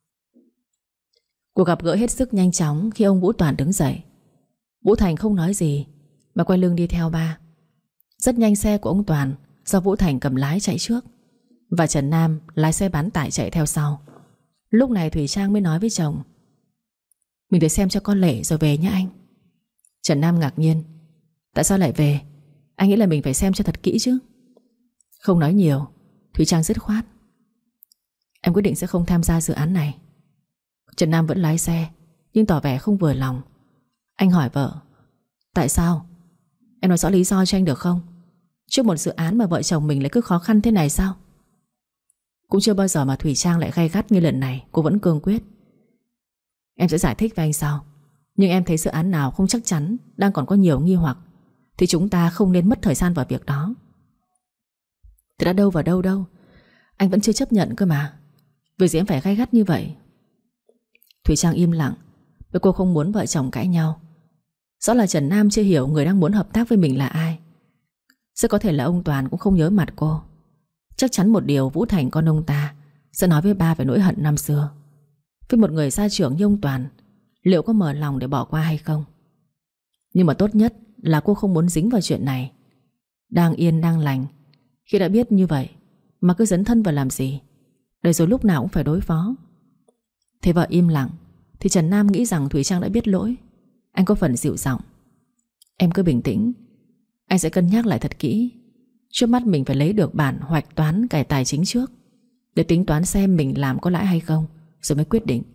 A: Cuộc gặp gỡ hết sức nhanh chóng khi ông Vũ Toàn đứng dậy. Vũ Thành không nói gì mà quay lưng đi theo ba. Rất nhanh xe của ông Toàn do Vũ Thành cầm lái chạy trước, và Trần Nam lái xe bán tải chạy theo sau. Lúc này Thủy Trang mới nói với chồng: "Mình tới xem cho con Lệ rồi về nhé anh." Trần Nam ngạc nhiên: "Tại sao lại về? Anh nghĩ là mình phải xem cho thật kỹ chứ." Không nói nhiều, Thủy Trang dứt khoát: "Em quyết định sẽ không tham gia dự án này." Trần Nam vẫn lái xe nhưng tỏ vẻ không vừa lòng. Anh hỏi vợ: "Tại sao? Em nói rõ lý do cho anh được không? Trước một dự án mà vợ chồng mình lại cứ khó khăn thế này sao?" Cũng chưa bao giờ mà Thủy Trang lại gay gắt như lần này. Cô vẫn cương quyết: "Em sẽ giải thích với anh sau. Nhưng em thấy dự án nào không chắc chắn, đang còn có nhiều nghi hoặc, thì chúng ta không nên mất thời gian vào việc đó." "Thì đã đâu vào đâu đâu, anh vẫn chưa chấp nhận cơ mà. Việc gì em phải gay gắt như vậy?" Thủy Trang im lặng, bởi cô không muốn vợ chồng cãi nhau. Rõ là Trần Nam chưa hiểu người đang muốn hợp tác với mình là ai. Rất có thể là ông Toàn cũng không nhớ mặt cô. Chắc chắn một điều, Vũ Thành con ông ta sẽ nói với ba về nỗi hận năm xưa. Với một người gia trưởng như ông Toàn, liệu có mở lòng để bỏ qua hay không? Nhưng mà tốt nhất là cô không muốn dính vào chuyện này. Đang yên đang lành, khi đã biết như vậy mà cứ dấn thân vào làm gì, để rồi lúc nào cũng phải đối phó. Thế vợ im lặng thì Trần Nam nghĩ rằng Thủy Trang đã biết lỗi. Anh có phần dịu giọng: "Em cứ bình tĩnh, anh sẽ cân nhắc lại thật kỹ. Trước mắt mình phải lấy được bản hoạch toán cải tài chính trước, để tính toán xem mình làm có lãi hay không, rồi mới quyết định."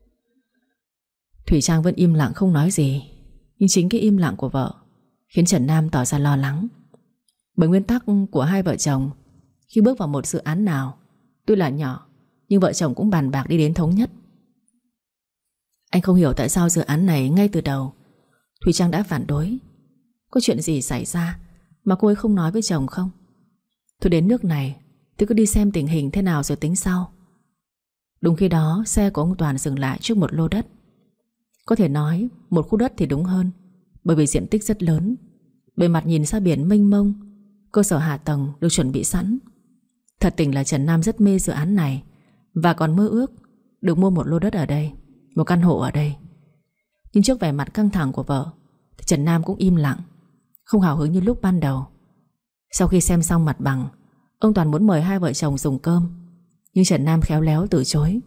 A: Thủy Trang vẫn im lặng không nói gì. Nhưng chính cái im lặng của vợ khiến Trần Nam tỏ ra lo lắng. Bởi nguyên tắc của hai vợ chồng, khi bước vào một dự án nào, tuy là nhỏ, nhưng vợ chồng cũng bàn bạc đi đến thống nhất. Anh không hiểu tại sao dự án này ngay từ đầu Thủy Trang đã phản đối. Có chuyện gì xảy ra mà cô ấy không nói với chồng không? Thôi đến nước này thì cứ đi xem tình hình thế nào rồi tính sau. Đúng khi đó xe của ông Toàn dừng lại trước một lô đất. Có thể nói một khu đất thì đúng hơn, bởi vì diện tích rất lớn, bề mặt nhìn ra biển mênh mông, cơ sở hạ tầng được chuẩn bị sẵn. Thật tình là Trần Nam rất mê dự án này, và còn mơ ước được mua một lô đất ở đây, một căn hộ ở đây. Nhưng trước vẻ mặt căng thẳng của vợ thì Trần Nam cũng im lặng, không hào hứng như lúc ban đầu. Sau khi xem xong mặt bằng, ông Toàn muốn mời hai vợ chồng dùng cơm, nhưng Trần Nam khéo léo từ chối: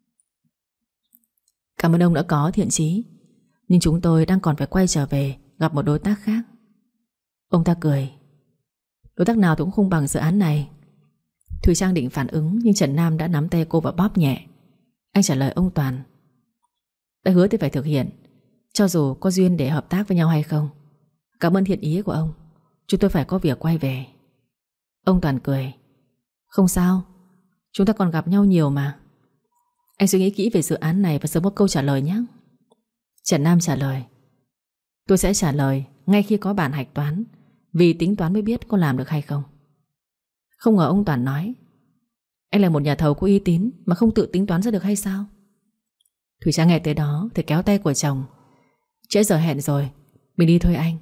A: "Cảm ơn ông đã có thiện chí, nhưng chúng tôi đang còn phải quay trở về gặp một đối tác khác." Ông ta cười: "Đối tác nào cũng không bằng dự án này." Thùy Trang định phản ứng, nhưng Trần Nam đã nắm tay cô và bóp nhẹ. Anh trả lời ông Toàn: "Đã hứa thì phải thực hiện, cho dù có duyên để hợp tác với nhau hay không. Cảm ơn thiện ý của ông, chúng tôi phải có việc quay về." Ông Toàn cười: "Không sao, chúng ta còn gặp nhau nhiều mà. Anh suy nghĩ kỹ về dự án này và sớm có câu trả lời nhé." Trần Nam trả lời: "Tôi sẽ trả lời ngay khi có bản hạch toán, vì tính toán mới biết có làm được hay không." Không ngờ ông Toàn nói: "Anh là một nhà thầu có uy tín mà không tự tính toán ra được hay sao?" Thủy Trang nghe tới đó thì kéo tay của chồng: "Trễ giờ hẹn rồi, mình đi thôi anh."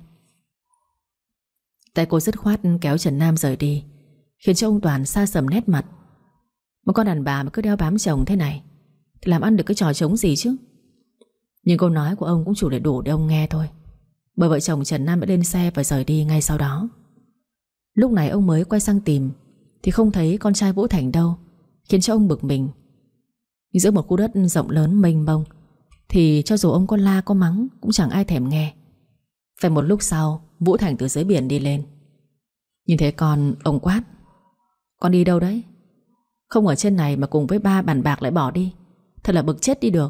A: Tay cô dứt khoát kéo Trần Nam rời đi, khiến cho ông Toàn xa sầm nét mặt. Một con đàn bà mà cứ đeo bám chồng thế này thì làm ăn được cái trò trống gì chứ? Nhưng câu nói của ông cũng chủ để đủ để ông nghe thôi, bởi vợ chồng Trần Nam đã lên xe và rời đi ngay sau đó. Lúc này ông mới quay sang tìm thì không thấy con trai Vũ Thành đâu, khiến cho ông bực mình. Nhưng giữa một khu đất rộng lớn mênh mông thì cho dù ông có la có mắng cũng chẳng ai thèm nghe. Phải một lúc sau, Vũ Thành từ dưới biển đi lên. Nhìn thấy con, ông quát: "Con đi đâu đấy? Không ở trên này mà cùng với ba bàn bạc lại bỏ đi, thật là bực chết đi được."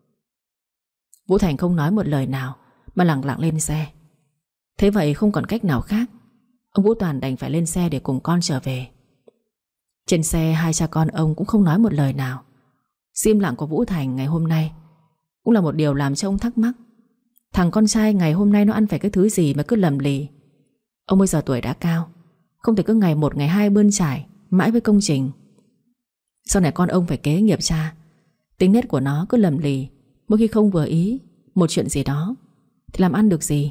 A: Vũ Thành không nói một lời nào mà lẳng lặng lên xe. Thế vậy không còn cách nào khác, ông Vũ Toàn đành phải lên xe để cùng con trở về. Trên xe hai cha con ông cũng không nói một lời nào. Sự im lặng của Vũ Thành ngày hôm nay cũng là một điều làm cho ông thắc mắc. Thằng con trai ngày hôm nay nó ăn phải cái thứ gì mà cứ lầm lì. Ông bây giờ tuổi đã cao, không thể cứ ngày một ngày hai bươn trải mãi với công trình. Sau này con ông phải kế nghiệp cha. Tính nết của nó cứ lầm lì, mỗi khi không vừa ý một chuyện gì đó thì làm ăn được gì.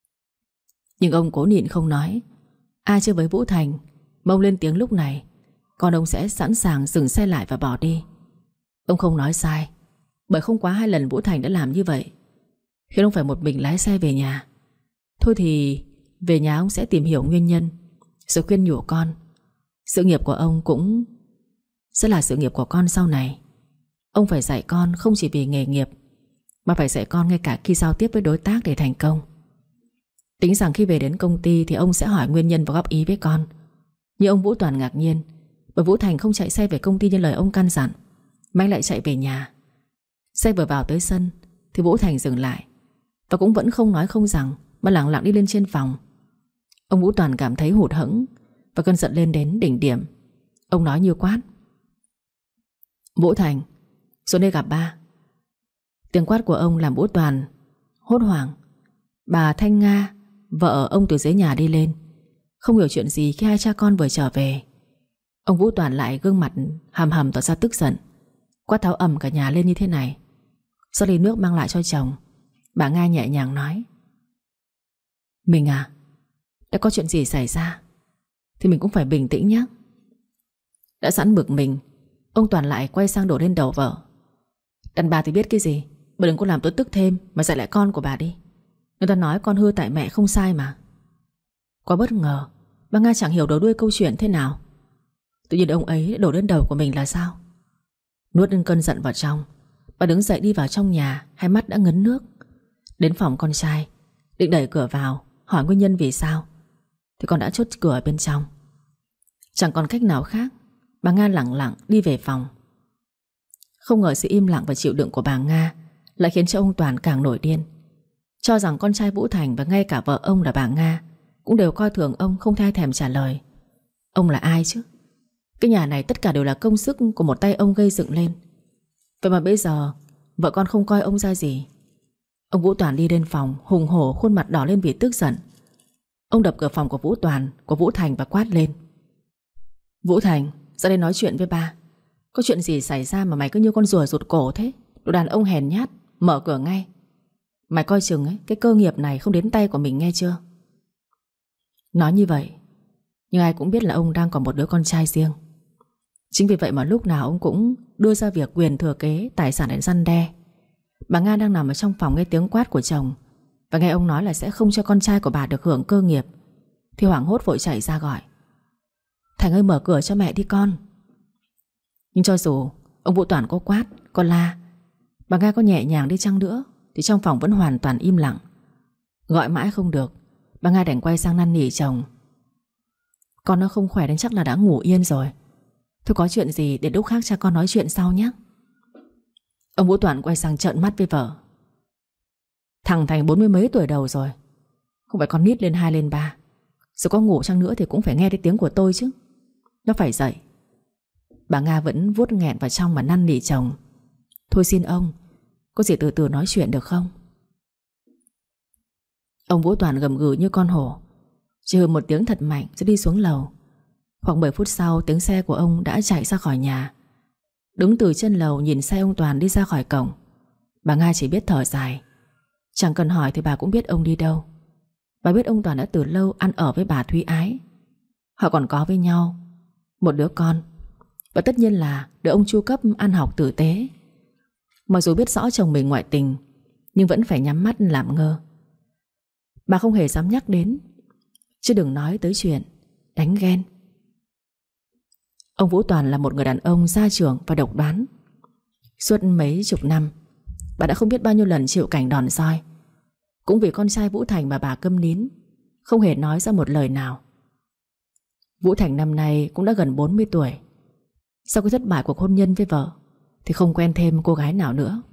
A: Nhưng ông cố nhịn không nói. Ai chơi với Vũ Thành mà ông lên tiếng lúc này, con ông sẽ sẵn sàng dừng xe lại và bỏ đi. Ông không nói sai, bởi không quá hai lần Vũ Thành đã làm như vậy, khiến ông phải một mình lái xe về nhà. Thôi thì về nhà ông sẽ tìm hiểu nguyên nhân, rồi khuyên nhủ con. Sự nghiệp của ông cũng sẽ là sự nghiệp của con sau này. Ông phải dạy con không chỉ vì nghề nghiệp, mà phải dạy con ngay cả khi giao tiếp với đối tác để thành công. Tính rằng khi về đến công ty thì ông sẽ hỏi nguyên nhân và góp ý với con. Nhưng ông Vũ Toàn ngạc nhiên, bởi Vũ Thành không chạy xe về công ty như lời ông căn dặn, mà anh lại chạy về nhà. Xe vừa vào tới sân thì Vũ Thành dừng lại, và cũng vẫn không nói không rằng, mà lặng lặng đi lên trên phòng. Ông Vũ Toàn cảm thấy hụt hẫng, và cơn giận lên đến đỉnh điểm. Ông nói như quát: Vũ Thành, xuống đây gặp ba. Tiếng quát của ông làm Vũ Toàn hốt hoảng. Bà Thanh Nga, vợ ông, từ dưới nhà đi lên, không hiểu chuyện gì khi hai cha con vừa trở về. Ông Vũ Toàn lại gương mặt hầm hầm tỏ ra tức giận, quát tháo ầm cả nhà lên như thế này. Sau ly nước mang lại cho chồng, bà Nga nhẹ nhàng nói: Mình à, đã có chuyện gì xảy ra thì mình cũng phải bình tĩnh nhé. Đã sẵn bực mình, ông Toàn lại quay sang đổ lên đầu vợ: Đàn bà thì biết cái gì, bà đừng có làm tôi tức thêm, mà dạy lại con của bà đi. Người ta nói con hư tại mẹ không sai mà. Quá bất ngờ, bà Nga chẳng hiểu đầu đuôi câu chuyện thế nào. Tự nhiên ông ấy đổ lên đầu của mình là sao? Nuốt cơn giận vào trong, bà đứng dậy đi vào trong nhà, hai mắt đã ngấn nước. Đến phòng con trai, định đẩy cửa vào hỏi nguyên nhân vì sao, thì con đã chốt cửa ở bên trong. Chẳng còn cách nào khác, bà Nga lẳng lặng đi về phòng. Không ngờ sự im lặng và chịu đựng của bà Nga lại khiến cho ông Toàn càng nổi điên, cho rằng con trai Vũ Thành và ngay cả vợ ông là bà Nga cũng đều coi thường ông, không thay thèm trả lời. Ông là ai chứ? Cái nhà này tất cả đều là công sức của một tay ông gây dựng lên. Vậy mà bây giờ vợ con không coi ông ra gì. Ông Vũ Toàn đi lên phòng hùng hổ, khuôn mặt đỏ lên vì tức giận. Ông đập cửa phòng của Vũ Toàn, của Vũ Thành và quát lên: Vũ Thành, ra đây nói chuyện với ba. Có chuyện gì xảy ra mà mày cứ như con rùa rụt cổ thế? Đồ đàn ông hèn nhát, mở cửa ngay. Mày coi chừng ấy, cái cơ nghiệp này không đến tay của mình, nghe chưa? Nói như vậy, nhưng ai cũng biết là ông đang còn một đứa con trai riêng. Chính vì vậy mà lúc nào ông cũng đưa ra việc quyền thừa kế tài sản để răn đe. Bà Nga đang nằm ở trong phòng nghe tiếng quát của chồng, và nghe ông nói là sẽ không cho con trai của bà được hưởng cơ nghiệp, thì hoảng hốt vội chạy ra gọi: Thành ơi, mở cửa cho mẹ đi con. Nhưng cho dù ông Vũ Toàn có quát, có la, bà Nga có nhẹ nhàng đi chăng nữa thì trong phòng vẫn hoàn toàn im lặng. Gọi mãi không được, bà Nga đành quay sang năn nỉ chồng: Con nó không khỏe đến chắc là đã ngủ yên rồi. Thôi có chuyện gì để lúc khác cha con nói chuyện sau nhé. Ông Vũ Toàn quay sang trợn mắt với vợ: Thằng Thành bốn mươi mấy tuổi đầu rồi, không phải con nít lên hai lên ba. Dù có ngủ chăng nữa thì cũng phải nghe thấy tiếng của tôi chứ. Nó phải dậy. Bà Nga vẫn vuốt nghẹn vào trong mà năn nỉ chồng: Thôi xin ông, có gì từ từ nói chuyện được không? Ông Vũ Toàn gầm gừ như con hổ, chỉ hừ một tiếng thật mạnh rồi đi xuống lầu. Khoảng mười phút sau, tiếng xe của ông đã chạy ra khỏi nhà. Đứng từ chân lầu nhìn xe ông Toàn đi ra khỏi cổng, bà Nga chỉ biết thở dài. Chẳng cần hỏi thì bà cũng biết ông đi đâu. Bà biết ông Toàn đã từ lâu ăn ở với bà Thúy Ái. Họ còn có với nhau một đứa con, và tất nhiên là được ông chu cấp ăn học tử tế. Mặc dù biết rõ chồng mình ngoại tình, nhưng vẫn phải nhắm mắt làm ngơ. Bà không hề dám nhắc đến, chứ đừng nói tới chuyện đánh ghen. Ông Vũ Toàn là một người đàn ông gia trưởng và độc đoán. Suốt mấy chục năm, bà đã không biết bao nhiêu lần chịu cảnh đòn roi. Cũng vì con trai Vũ Thành mà bà câm nín, không hề nói ra một lời nào. Vũ Thành năm nay cũng đã gần bốn mươi tuổi. Sau khi thất bại cuộc hôn nhân với vợ thì không quen thêm cô gái nào nữa.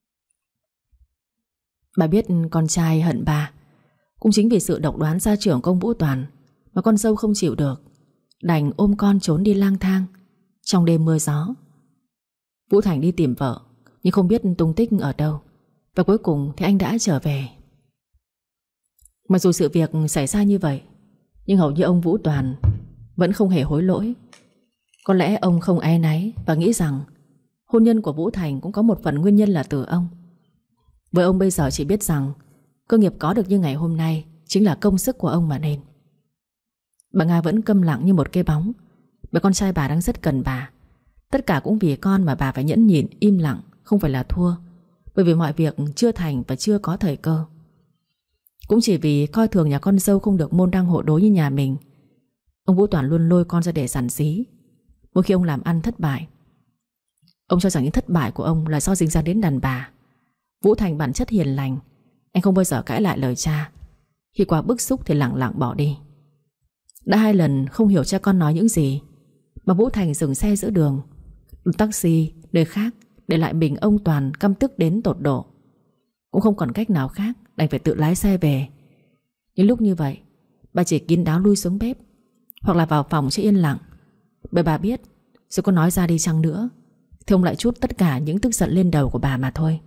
A: Bà biết con trai hận bà. Cũng chính vì sự độc đoán gia trưởng của ông Vũ Toàn mà con dâu không chịu được, đành ôm con trốn đi lang thang trong đêm mưa gió. Vũ Thành đi tìm vợ nhưng không biết tung tích ở đâu, và cuối cùng thì anh đã trở về. Mặc dù sự việc xảy ra như vậy, nhưng hầu như ông Vũ Toàn vẫn không hề hối lỗi. Có lẽ ông không áy náy và nghĩ rằng hôn nhân của Vũ Thành cũng có một phần nguyên nhân là từ ông. Với ông bây giờ chỉ biết rằng cơ nghiệp có được như ngày hôm nay chính là công sức của ông mà nên. Bà Nga vẫn câm lặng như một cái bóng. Bởi con trai bà đang rất cần bà. Tất cả cũng vì con mà bà phải nhẫn nhịn, im lặng, không phải là thua. Bởi vì mọi việc chưa thành và chưa có thời cơ. Cũng chỉ vì coi thường nhà con dâu không được môn đăng hộ đối như nhà mình, ông Vũ Toàn luôn lôi con ra để giằng xí. Mỗi khi ông làm ăn thất bại, ông cho rằng những thất bại của ông là do dính dáng đến đàn bà. Vũ Thành bản chất hiền lành, anh không bao giờ cãi lại lời cha. Khi quá bức xúc thì lặng lặng bỏ đi. Đã hai lần không hiểu cha con nói những gì mà Vũ Thành dừng xe giữa đường, taxi nơi khác, để lại mình ông Toàn căm tức đến tột độ. Cũng không còn cách nào khác, đành phải tự lái xe về. Những lúc như vậy, bà chỉ kín đáo lui xuống bếp, hoặc là vào phòng cho yên lặng. Bởi bà biết dù có nói ra đi chăng nữa thì ông lại trút tất cả những tức giận lên đầu của bà mà thôi.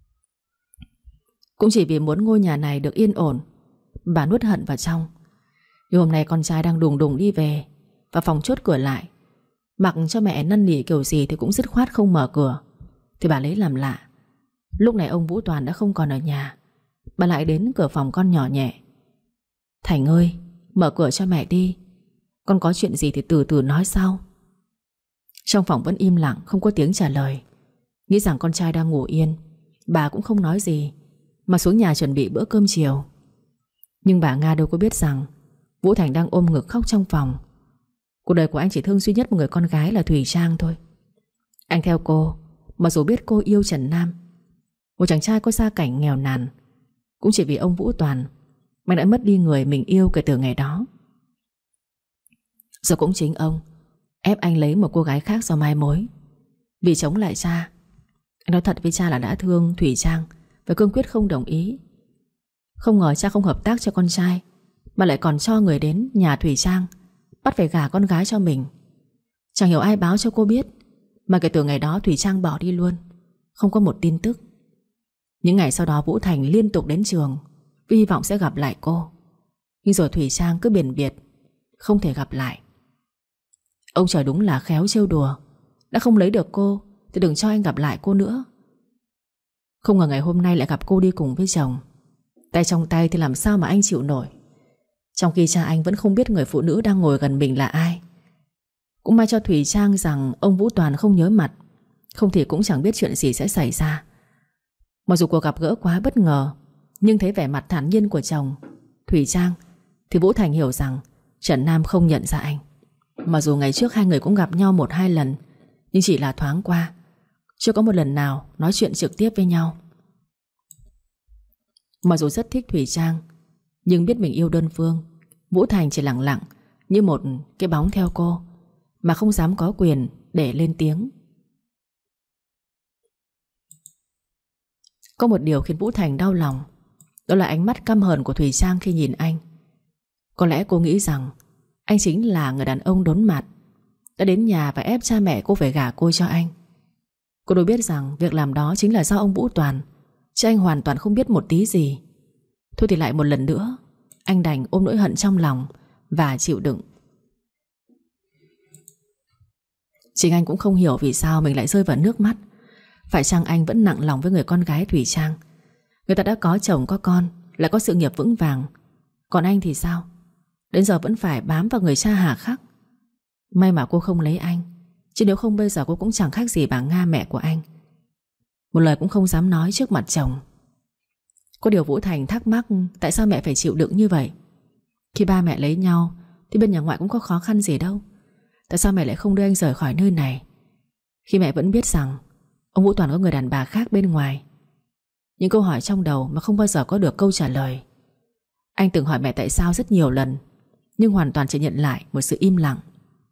A: Cũng chỉ vì muốn ngôi nhà này được yên ổn, bà nuốt hận vào trong. Nhưng hôm nay con trai đang đùng đùng đi về, và phòng chốt cửa lại. Mặc cho mẹ năn nỉ kiểu gì thì cũng dứt khoát không mở cửa. Thì bà lấy làm lạ. Lúc này ông Vũ Toàn đã không còn ở nhà. Bà lại đến cửa phòng con nhỏ nhẹ. Thành ơi, mở cửa cho mẹ đi, con có chuyện gì thì từ từ nói sau. Trong phòng vẫn im lặng, không có tiếng trả lời. Nghĩ rằng con trai đang ngủ yên, bà cũng không nói gì, mà xuống nhà chuẩn bị bữa cơm chiều. Nhưng bà Nga đâu có biết rằng Vũ Thành đang ôm ngực khóc trong phòng. Cuộc đời của anh chỉ thương duy nhất một người con gái là Thùy Trang thôi. Anh theo cô, mà dù biết cô yêu Trần Nam, một chàng trai có gia cảnh nghèo nàn, cũng chỉ vì ông Vũ Toàn mà đã mất đi người mình yêu kể từ ngày đó. Giờ cũng chính ông ép anh lấy một cô gái khác do mai mối. Vì chống lại cha, anh nói thật với cha là đã thương Thùy Trang và cương quyết không đồng ý. Không ngờ cha không hợp tác cho con trai, mà lại còn cho người đến nhà Thùy Trang bắt phải gả con gái cho mình. Chẳng hiểu ai báo cho cô biết, mà kể từ ngày đó Thùy Trang bỏ đi luôn, không có một tin tức. Những ngày sau đó Vũ Thành liên tục đến trường vì hy vọng sẽ gặp lại cô. Nhưng rồi Thùy Trang cứ biền biệt không thể gặp lại. Ông trời đúng là khéo trêu đùa. Đã không lấy được cô thì đừng cho anh gặp lại cô nữa. Không ngờ ngày hôm nay lại gặp cô đi cùng với chồng. Tay trong tay thì làm sao mà anh chịu nổi. Trong khi cha anh vẫn không biết người phụ nữ đang ngồi gần mình là ai. Cũng may cho Thùy Trang rằng ông Vũ Toàn không nhớ mặt, không thì cũng chẳng biết chuyện gì sẽ xảy ra. Mặc dù cuộc gặp gỡ quá bất ngờ, nhưng thấy vẻ mặt thản nhiên của chồng Thùy Trang thì Vũ Thành hiểu rằng Trần Nam không nhận ra anh. Mặc dù ngày trước hai người cũng gặp nhau một hai lần, nhưng chỉ là thoáng qua, chưa có một lần nào nói chuyện trực tiếp với nhau. Mặc dù rất thích Thùy Trang, nhưng biết mình yêu đơn phương, Vũ Thành chỉ lặng lặng như một cái bóng theo cô, mà không dám có quyền để lên tiếng. Có một điều khiến Vũ Thành đau lòng, đó là ánh mắt căm hờn của Thùy Trang khi nhìn anh. Có lẽ cô nghĩ rằng anh chính là người đàn ông đốn mặt, đã đến nhà và ép cha mẹ cô phải gả cô cho anh. Cô đâu biết rằng việc làm đó chính là do ông Vũ Toàn, chứ anh hoàn toàn không biết một tí gì. Thôi thì lại một lần nữa anh đành ôm nỗi hận trong lòng và chịu đựng. Chính anh cũng không hiểu vì sao mình lại rơi vào nước mắt. Phải chăng anh vẫn nặng lòng với người con gái Thùy Trang? Người ta đã có chồng có con, lại có sự nghiệp vững vàng. Còn anh thì sao? Đến giờ vẫn phải bám vào người cha hà khắc. May mà cô không lấy anh, chứ nếu không bây giờ cô cũng chẳng khác gì bà Nga mẹ của anh. Một lời cũng không dám nói trước mặt chồng. Có điều Vũ Thành thắc mắc tại sao mẹ phải chịu đựng như vậy. Khi ba mẹ lấy nhau thì bên nhà ngoại cũng có khó khăn gì đâu. Tại sao mẹ lại không đưa anh rời khỏi nơi này, khi mẹ vẫn biết rằng ông Vũ Toàn có người đàn bà khác bên ngoài? Những câu hỏi trong đầu mà không bao giờ có được câu trả lời. Anh từng hỏi mẹ tại sao rất nhiều lần, nhưng hoàn toàn chỉ nhận lại một sự im lặng.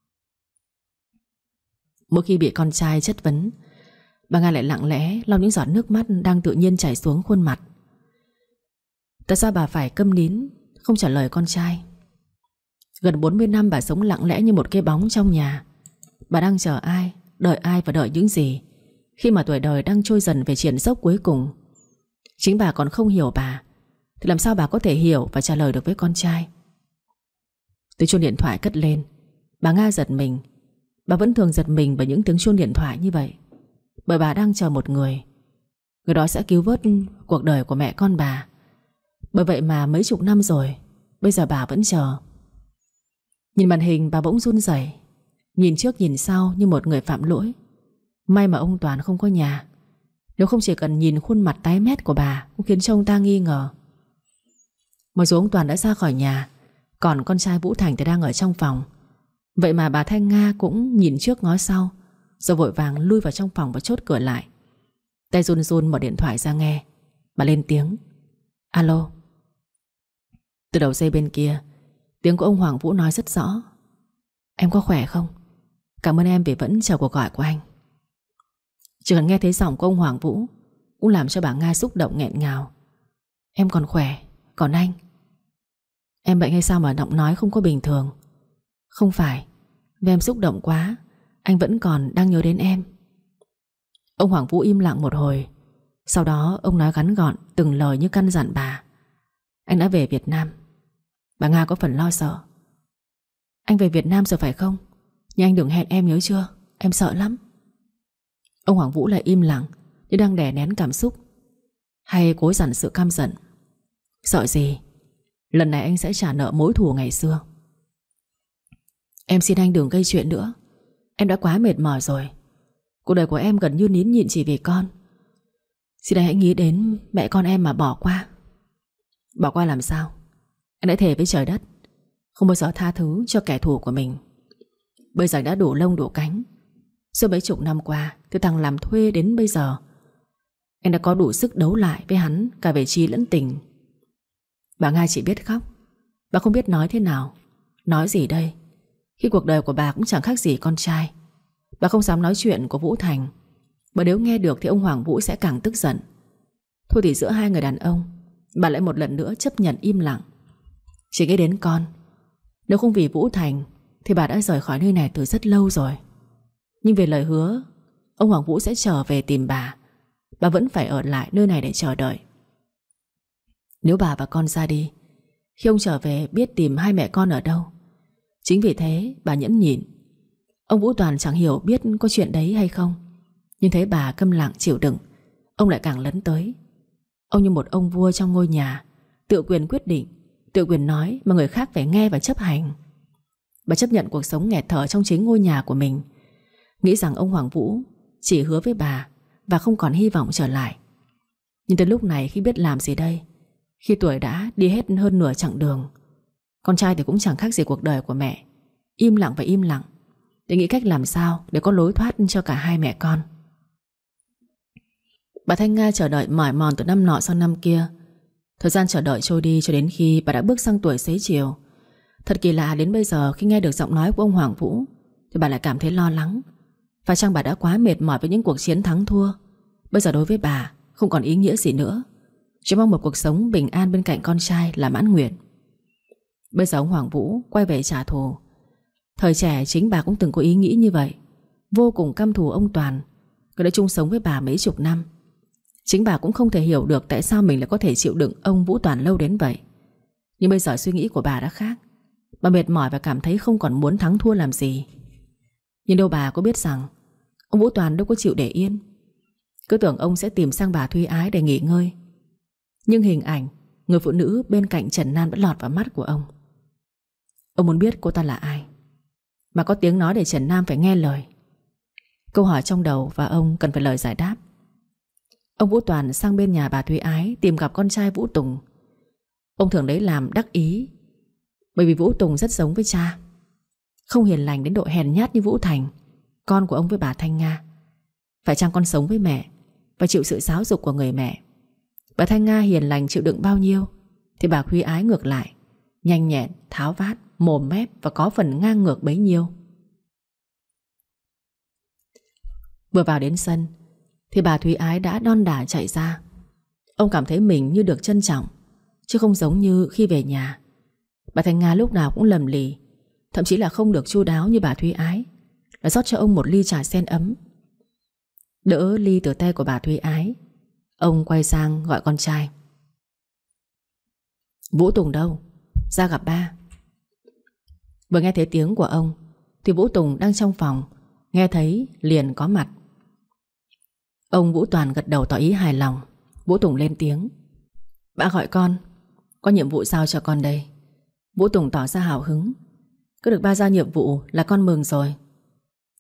A: Mỗi khi bị con trai chất vấn, bà Nga lại lặng lẽ lau những giọt nước mắt đang tự nhiên chảy xuống khuôn mặt. Tại sao bà phải câm nín, không trả lời con trai? Gần bốn mươi năm bà sống lặng lẽ như một cái bóng trong nhà. Bà đang chờ ai, đợi ai và đợi những gì, khi mà tuổi đời đang trôi dần về triển dốc cuối cùng? Chính bà còn không hiểu bà, thì làm sao bà có thể hiểu và trả lời được với con trai? Tiếng chuông điện thoại cất lên. Bà Nga giật mình. Bà vẫn thường giật mình bởi những tiếng chuông điện thoại như vậy, bởi bà đang chờ một người. Người đó sẽ cứu vớt cuộc đời của mẹ con bà. Bởi vậy mà mấy chục năm rồi, bây giờ bà vẫn chờ. Nhìn màn hình bà bỗng run rẩy. nhìn trước nhìn sau như một người phạm lỗi. May mà ông Toàn không có nhà, nếu không chỉ cần nhìn khuôn mặt tái mét của bà cũng khiến cho ông ta nghi ngờ. Mặc dù ông Toàn đã ra khỏi nhà, còn con trai Vũ Thành thì đang ở trong phòng. Vậy mà bà Thanh Nga cũng nhìn trước ngó sau, rồi vội vàng lui vào trong phòng và chốt cửa lại. Tay run run mở điện thoại ra nghe. Bà lên tiếng: alo. Từ đầu dây bên kia, tiếng của ông Hoàng Vũ nói rất rõ: em có khỏe không? Cảm ơn em vì vẫn chờ cuộc gọi của anh. Chỉ cần nghe thấy giọng của ông Hoàng Vũ cũng làm cho bà Nga xúc động nghẹn ngào. Em còn khỏe, còn anh? Em bệnh hay sao mà giọng nói không có bình thường? Không phải, vì em xúc động quá, anh vẫn còn đang nhớ đến em. Ông Hoàng Vũ im lặng một hồi, sau đó ông nói ngắn gọn từng lời như căn dặn bà. Anh đã về Việt Nam. Bà Nga có phần lo sợ. Anh về Việt Nam rồi phải không? Nhưng anh đừng hẹn em nhớ chưa? Em sợ lắm. Ông Hoàng Vũ lại im lặng, như đang đè nén cảm xúc, hay cố dằn sự căm giận. Sợ gì? Lần này anh sẽ trả nợ mối thù ngày xưa. Em xin anh đừng gây chuyện nữa. Em đã quá mệt mỏi rồi. Cuộc đời của em gần như nín nhịn chỉ vì con. Xin anh hãy nghĩ đến mẹ con em mà bỏ qua. Bỏ qua làm sao? Anh đã thề với trời đất không bao giờ tha thứ cho kẻ thù của mình. Bây giờ đã đủ lông đủ cánh. Suốt mấy chục năm qua, từ thằng làm thuê đến bây giờ, anh đã có đủ sức đấu lại với hắn, cả về trí lẫn tình. Bà Nga chỉ biết khóc. Bà không biết nói thế nào. Nói gì đây, khi cuộc đời của bà cũng chẳng khác gì con trai. Bà không dám nói chuyện của Vũ Thành, bởi nếu nghe được thì ông Hoàng Vũ sẽ càng tức giận. Thôi thì giữa hai người đàn ông, bà lại một lần nữa chấp nhận im lặng. Chỉ nghĩ đến con. Nếu không vì Vũ Thành thì bà đã rời khỏi nơi này từ rất lâu rồi. Nhưng về lời hứa ông Hoàng Vũ sẽ trở về tìm bà, bà vẫn phải ở lại nơi này để chờ đợi. Nếu bà và con ra đi, khi ông trở về biết tìm hai mẹ con ở đâu. Chính vì thế bà nhẫn nhịn. Ông Vũ Toàn chẳng hiểu biết có chuyện đấy hay không, nhưng thấy bà câm lặng chịu đựng, ông lại càng lấn tới. Ông như một ông vua trong ngôi nhà, tự quyền quyết định, tự quyền nói mà người khác phải nghe và chấp hành. Bà chấp nhận cuộc sống nghẹt thở trong chính ngôi nhà của mình, nghĩ rằng ông Hoàng Vũ chỉ hứa với bà và không còn hy vọng trở lại. Nhưng tới lúc này khi biết làm gì đây, khi tuổi đã đi hết hơn nửa chặng đường, con trai thì cũng chẳng khác gì cuộc đời của mẹ. Im lặng và im lặng để nghĩ cách làm sao để có lối thoát cho cả hai mẹ con. Bà Thanh Nga chờ đợi mỏi mòn từ năm nọ sang năm kia. Thời gian chờ đợi trôi đi cho đến khi bà đã bước sang tuổi xế chiều. Thật kỳ lạ, đến bây giờ khi nghe được giọng nói của ông Hoàng Vũ thì bà lại cảm thấy lo lắng. Phải chăng bà đã quá mệt mỏi với những cuộc chiến thắng thua? Bây giờ đối với bà không còn ý nghĩa gì nữa, chỉ mong một cuộc sống bình an bên cạnh con trai là mãn nguyện. Bây giờ ông Hoàng Vũ quay về trả thù. Thời trẻ chính bà cũng từng có ý nghĩ như vậy, vô cùng căm thù ông Toàn, người đã chung sống với bà mấy chục năm. Chính bà cũng không thể hiểu được tại sao mình lại có thể chịu đựng ông Vũ Toàn lâu đến vậy. Nhưng bây giờ suy nghĩ của bà đã khác. Bà mệt mỏi và cảm thấy không còn muốn thắng thua làm gì. Nhưng đâu bà có biết rằng ông Vũ Toàn đâu có chịu để yên. Cứ tưởng ông sẽ tìm sang bà Thúy Ái để nghỉ ngơi. Nhưng hình ảnh người phụ nữ bên cạnh Trần Nan vẫn lọt vào mắt của ông. Ông muốn biết cô ta là ai, mà có tiếng nói để Trần Nam phải nghe lời. Câu hỏi trong đầu và ông cần phải lời giải đáp. Ông Vũ Toàn sang bên nhà bà Thúy Ái tìm gặp con trai Vũ Tùng. Ông thường lấy làm đắc ý, bởi vì Vũ Tùng rất giống với cha, không hiền lành đến độ hèn nhát như Vũ Thành, con của ông với bà Thanh Nga. Phải chăng con sống với mẹ và chịu sự giáo dục của người mẹ? Bà Thanh Nga hiền lành chịu đựng bao nhiêu thì bà Thúy Ái ngược lại, nhanh nhẹn, tháo vát, mồm mép và có phần ngang ngược bấy nhiêu. Vừa vào đến sân thì bà Thúy Ái đã đon đả chạy ra. Ông cảm thấy mình như được trân trọng, chứ không giống như khi về nhà. Bà Thanh Nga lúc nào cũng lầm lì, thậm chí là không được chu đáo như bà Thúy Ái, là rót cho ông một ly trà sen ấm. Đỡ ly từ tay của bà Thúy Ái, ông quay sang gọi con trai. Vũ Tùng đâu? Ra gặp ba. Vừa nghe thấy tiếng của ông thì Vũ Tùng đang trong phòng, nghe thấy liền có mặt. Ông Vũ Toàn gật đầu tỏ ý hài lòng. Vũ Tùng lên tiếng. Ba gọi con, có nhiệm vụ sao cho con đây? Vũ Tùng tỏ ra hào hứng. Cứ được ba giao nhiệm vụ là con mừng rồi.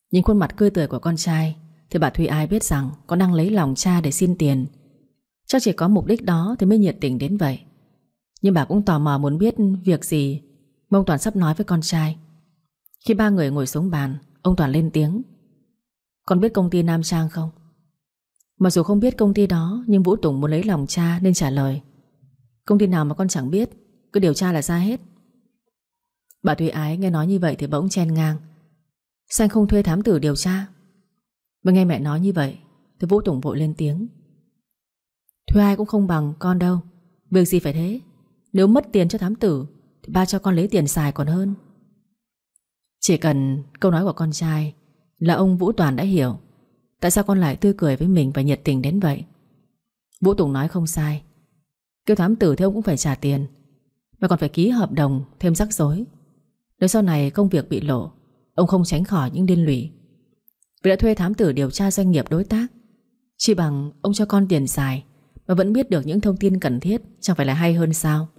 A: Nhìn khuôn mặt tươi tươi của con trai thì bà Thúy Ái biết rằng con đang lấy lòng cha để xin tiền. Chắc chỉ có mục đích đó thì mới nhiệt tình đến vậy. Nhưng bà cũng tò mò muốn biết việc gì mà ông Toàn sắp nói với con trai. Khi ba người ngồi xuống bàn, ông Toàn lên tiếng: "Con biết công ty Nam Trang không?" Mặc dù không biết công ty đó, nhưng Vũ Tùng muốn lấy lòng cha nên trả lời: "Công ty nào mà con chẳng biết, cứ điều tra là ra hết." Bà Thúy Ái nghe nói như vậy thì bỗng chen ngang: "Sao anh không thuê thám tử điều tra?" Và nghe mẹ nói như vậy thì Vũ Tùng vội lên tiếng: "Thuê ai cũng không bằng con đâu. Việc gì phải thế? Nếu mất tiền cho thám tử thì ba cho con lấy tiền xài còn hơn." Chỉ cần câu nói của con trai là ông Vũ Toàn đã hiểu tại sao con lại tươi cười với mình và nhiệt tình đến vậy. Vũ Tùng nói không sai. Kêu thám tử thì ông cũng phải trả tiền, mà còn phải ký hợp đồng thêm rắc rối. Nếu sau này công việc bị lộ, ông không tránh khỏi những liên lụy. Vì đã thuê thám tử điều tra doanh nghiệp đối tác, chỉ bằng ông cho con tiền xài mà vẫn biết được những thông tin cần thiết, chẳng phải là hay hơn sao?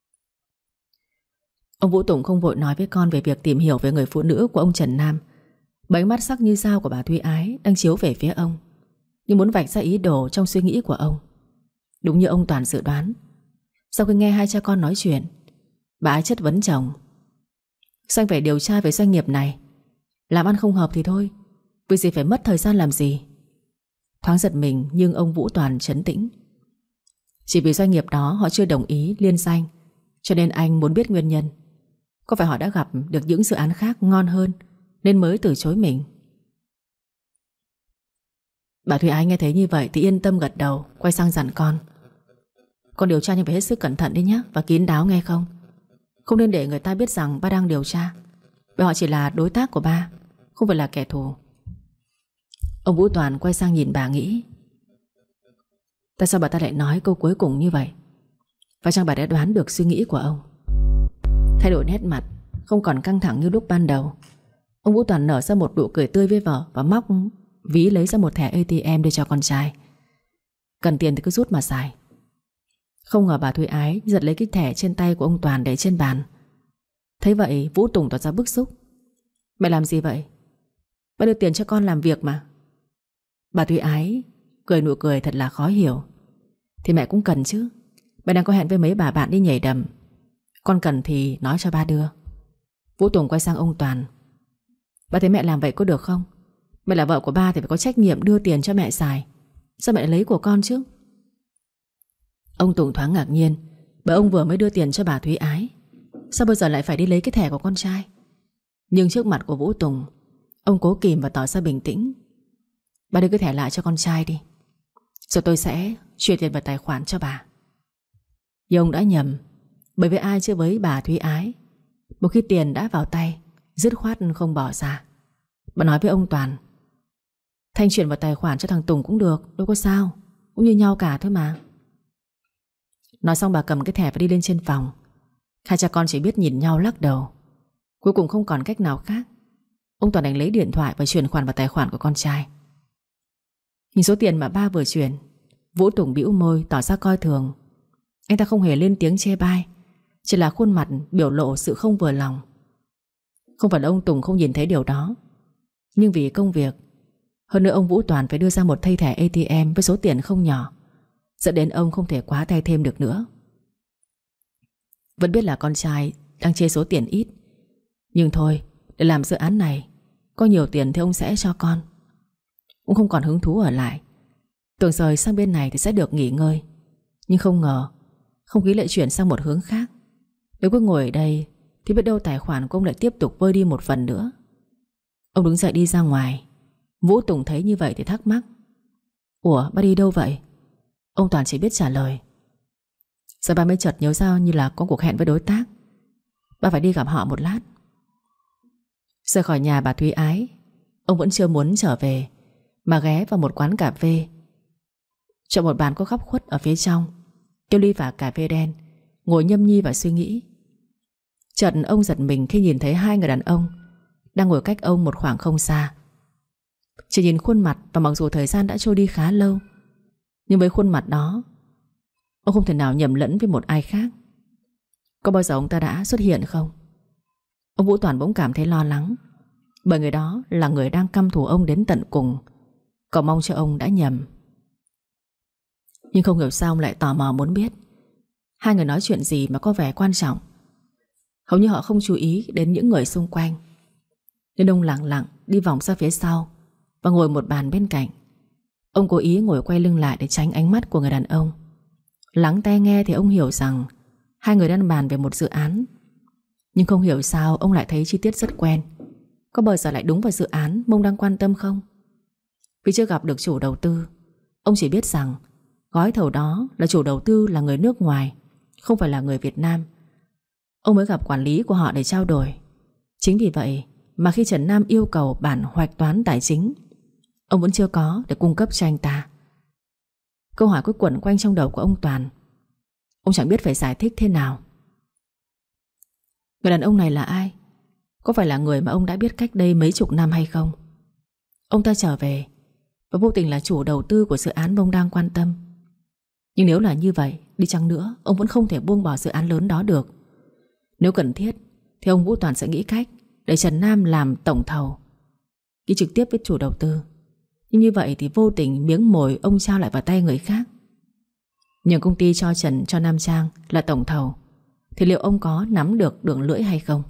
A: Ông Vũ Tùng không vội nói với con về việc tìm hiểu về người phụ nữ của ông Trần Nam. Bởi ánh mắt sắc như dao của bà Thúy Ái đang chiếu về phía ông, như muốn vạch ra ý đồ trong suy nghĩ của ông. Đúng như ông Toàn dự đoán, sau khi nghe hai cha con nói chuyện, bà Ái chất vấn chồng: "Sao anh phải điều tra về doanh nghiệp này? Làm ăn không hợp thì thôi, vì gì phải mất thời gian làm gì?" Thoáng giật mình nhưng ông Vũ Toàn trấn tĩnh: "Chỉ vì doanh nghiệp đó họ chưa đồng ý liên danh, cho nên anh muốn biết nguyên nhân. Có phải họ đã gặp được những dự án khác ngon hơn nên mới từ chối mình?" Bà Thúy Ái nghe thấy như vậy thì yên tâm gật đầu, quay sang dặn con: "Con điều tra nhưng phải hết sức cẩn thận đi nhé, và kín đáo nghe không? Không nên để người ta biết rằng ba đang điều tra, vì họ chỉ là đối tác của ba, không phải là kẻ thù." Ông Vũ Toàn quay sang nhìn bà nghĩ: tại sao bà ta lại nói câu cuối cùng như vậy? Phải chăng bà đã đoán được suy nghĩ của ông? Thay đổi nét mặt, không còn căng thẳng như lúc ban đầu, ông Vũ Toàn nở ra một nụ cười tươi với vợ và móc ví lấy ra một thẻ a tê em đưa cho con trai: "Cần tiền thì cứ rút mà xài." Không ngờ bà Thúy Ái giật lấy cái thẻ trên tay của ông Toàn để trên bàn. Thấy vậy Vũ Tùng tỏ ra bức xúc: "Mẹ làm gì vậy? Ba đưa tiền cho con làm việc mà." Bà Thúy Ái cười nụ cười thật là khó hiểu: "Thì mẹ cũng cần chứ. Mẹ đang có hẹn với mấy bà bạn đi nhảy đầm. Con cần thì nói cho ba đưa." Vũ Tùng quay sang ông Toàn: "Ba thấy mẹ làm vậy có được không? Mẹ là vợ của ba thì phải có trách nhiệm đưa tiền cho mẹ xài. Sao mẹ lại lấy của con chứ?" Ông Tùng thoáng ngạc nhiên, bởi ông vừa mới đưa tiền cho bà Thúy Ái, sao bây giờ lại phải đi lấy cái thẻ của con trai? Nhưng trước mặt của Vũ Tùng, ông cố kìm và tỏ ra bình tĩnh: "Ba đưa cái thẻ lại cho con trai đi, rồi tôi sẽ chuyển tiền vào tài khoản cho bà." Nhưng ông đã nhầm, bởi vì ai chứ với bà Thúy Ái, một khi tiền đã vào tay, dứt khoát không bỏ ra. Bà nói với ông Toàn: "Thanh chuyển vào tài khoản cho thằng Tùng cũng được, đâu có sao, cũng như nhau cả thôi mà." Nói xong bà cầm cái thẻ và đi lên trên phòng. Hai cha con chỉ biết nhìn nhau lắc đầu. Cuối cùng không còn cách nào khác, ông Toàn đành lấy điện thoại và chuyển khoản vào tài khoản của con trai. Nhìn số tiền mà ba vừa chuyển, Vũ Tùng bĩu môi tỏ ra coi thường. Anh ta không hề lên tiếng chê bai, chỉ là khuôn mặt biểu lộ sự không vừa lòng. Không phải là ông Tùng không nhìn thấy điều đó, nhưng vì công việc, hơn nữa ông Vũ Toàn phải đưa ra một thây thẻ a tê em với số tiền không nhỏ, dẫn đến ông không thể quá tay thêm được nữa. Vẫn biết là con trai đang chê số tiền ít, nhưng thôi, để làm dự án này, có nhiều tiền thì ông sẽ cho con. Ông không còn hứng thú ở lại, tưởng rời sang bên này thì sẽ được nghỉ ngơi. Nhưng không ngờ không khí lại chuyển sang một hướng khác. Nếu cứ ngồi ở đây thì biết đâu tài khoản của ông lại tiếp tục vơi đi một phần nữa. Ông đứng dậy đi ra ngoài. Vũ Tùng thấy như vậy thì thắc mắc: "Ủa, ba đi đâu vậy?" Ông Toàn chỉ biết trả lời: "Giờ ba mới chợt nhớ ra như là có cuộc hẹn với đối tác, ba phải đi gặp họ một lát." Rời khỏi nhà bà Thúy Ái, ông vẫn chưa muốn trở về, mà ghé vào một quán cà phê, chọn một bàn có góc khuất ở phía trong, kêu ly và cà phê đen, ngồi nhâm nhi và suy nghĩ. Chợt ông giật mình khi nhìn thấy hai người đàn ông đang ngồi cách ông một khoảng không xa. Chỉ nhìn khuôn mặt, và mặc dù thời gian đã trôi đi khá lâu, nhưng với khuôn mặt đó, ông không thể nào nhầm lẫn với một ai khác. Có bao giờ ông ta đã xuất hiện không? Ông Vũ Toàn bỗng cảm thấy lo lắng, Bởi người đó là người đang căm thù ông đến tận cùng. Cậu mong cho ông đã nhầm. Nhưng không hiểu sao ông lại tò mò muốn biết hai người nói chuyện gì mà có vẻ quan trọng. Hầu như họ không chú ý đến những người xung quanh, nên ông lặng lặng đi vòng ra phía sau và ngồi một bàn bên cạnh. Ông cố ý ngồi quay lưng lại để tránh ánh mắt của người đàn ông. Lắng tai nghe thì ông hiểu rằng hai người đang bàn về một dự án. Nhưng không hiểu sao ông lại thấy chi tiết rất quen. Có bao giờ lại đúng vào dự án mà ông đang quan tâm không? Vì chưa gặp được chủ đầu tư, ông chỉ biết rằng gói thầu đó là chủ đầu tư là người nước ngoài, không phải là người Việt Nam. Ông mới gặp quản lý của họ để trao đổi. Chính vì vậy mà khi Trần Nam yêu cầu bản hoạch toán tài chính, ông vẫn chưa có để cung cấp cho anh ta. Câu hỏi cứ quẩn quanh trong đầu của ông Toàn. Ông chẳng biết phải giải thích thế nào. Người đàn ông này là ai? Có phải là người mà ông đã biết cách đây mấy chục năm hay không? Ông ta trở về và vô tình là chủ đầu tư của dự án mà ông đang quan tâm. Nhưng nếu là như vậy, đi chăng nữa ông vẫn không thể buông bỏ dự án lớn đó được. Nếu cần thiết thì ông Vũ Toàn sẽ nghĩ cách để Trần Nam làm tổng thầu, ký trực tiếp với chủ đầu tư. Nhưng như vậy thì vô tình miếng mồi ông trao lại vào tay người khác. Nhưng công ty cho Trần cho Nam Trang là tổng thầu, thì liệu ông có nắm được đường lưỡi hay không?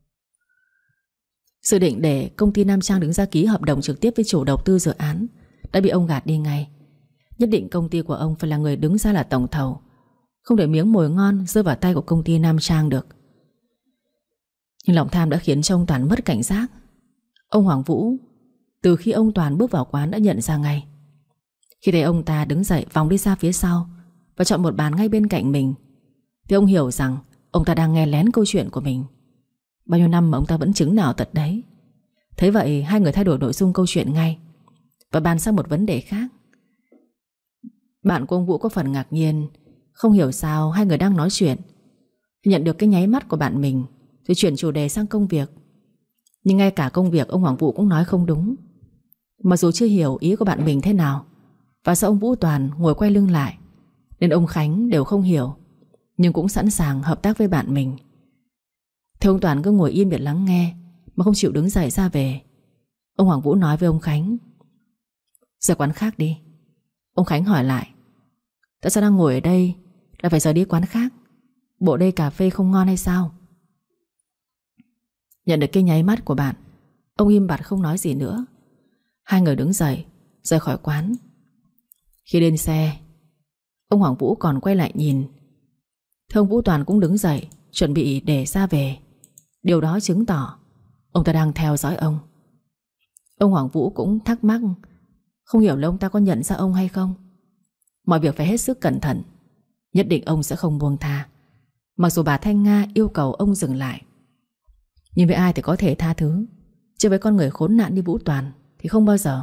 A: Dự định để công ty Nam Trang đứng ra ký hợp đồng trực tiếp với chủ đầu tư dự án đã bị ông gạt đi ngay. Nhất định công ty của ông phải là người đứng ra là tổng thầu, không để miếng mồi ngon rơi vào tay của công ty Nam Trang được. Nhưng lòng tham đã khiến cho ông Toàn mất cảnh giác. Ông Hoàng Vũ từ khi ông Toàn bước vào quán đã nhận ra ngay. Khi thấy ông ta đứng dậy vòng đi ra phía sau và chọn một bàn ngay bên cạnh mình, thì ông hiểu rằng ông ta đang nghe lén câu chuyện của mình. Bao nhiêu năm mà ông ta vẫn chứng nào tật đấy. Thế vậy hai người thay đổi nội dung câu chuyện ngay và bàn sang một vấn đề khác. Bạn của ông Vũ có phần ngạc nhiên, không hiểu sao hai người đang nói chuyện thì nhận được cái nháy mắt của bạn mình, rồi chuyển chủ đề sang công việc. Nhưng ngay cả công việc ông Hoàng Vũ cũng nói không đúng. Mặc dù chưa hiểu ý của bạn mình thế nào và sao ông Vũ Toàn ngồi quay lưng lại, nên ông Khánh đều không hiểu, nhưng cũng sẵn sàng hợp tác với bạn mình. Thế ông Toàn cứ ngồi yên để lắng nghe mà không chịu đứng dậy ra về. Ông Hoàng Vũ nói với ông Khánh: "Ra quán khác đi." Ông Khánh hỏi lại: "Tại sao đang ngồi ở đây lại phải giờ đi quán khác? Bộ đây cà phê không ngon hay sao?" Nhận được cái nháy mắt của bạn, ông im bặt không nói gì nữa. Hai người đứng dậy rời khỏi quán. Khi lên xe, ông Hoàng Vũ còn quay lại nhìn. Thế ông Vũ Toàn cũng đứng dậy chuẩn bị để ra về. Điều đó chứng tỏ ông ta đang theo dõi ông. Ông Hoàng Vũ cũng thắc mắc, không hiểu là ông ta có nhận ra ông hay không. Mọi việc phải hết sức cẩn thận. Nhất định ông sẽ không buông tha, mặc dù bà Thanh Nga yêu cầu ông dừng lại. Nhưng với ai thì có thể tha thứ, chứ với con người khốn nạn như Vũ Toàn thì không bao giờ.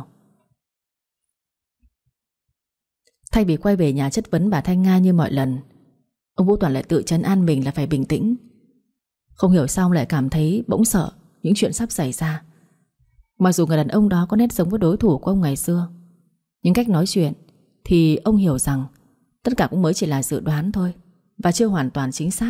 A: Thay vì quay về nhà chất vấn bà Thanh Nga như mọi lần, ông Vũ Toàn lại tự trấn an mình là phải bình tĩnh. Không hiểu sao lại cảm thấy bỗng sợ những chuyện sắp xảy ra. Mặc dù người đàn ông đó có nét giống với đối thủ của ông ngày xưa, nhưng cách nói chuyện thì ông hiểu rằng tất cả cũng mới chỉ là dự đoán thôi, và chưa hoàn toàn chính xác.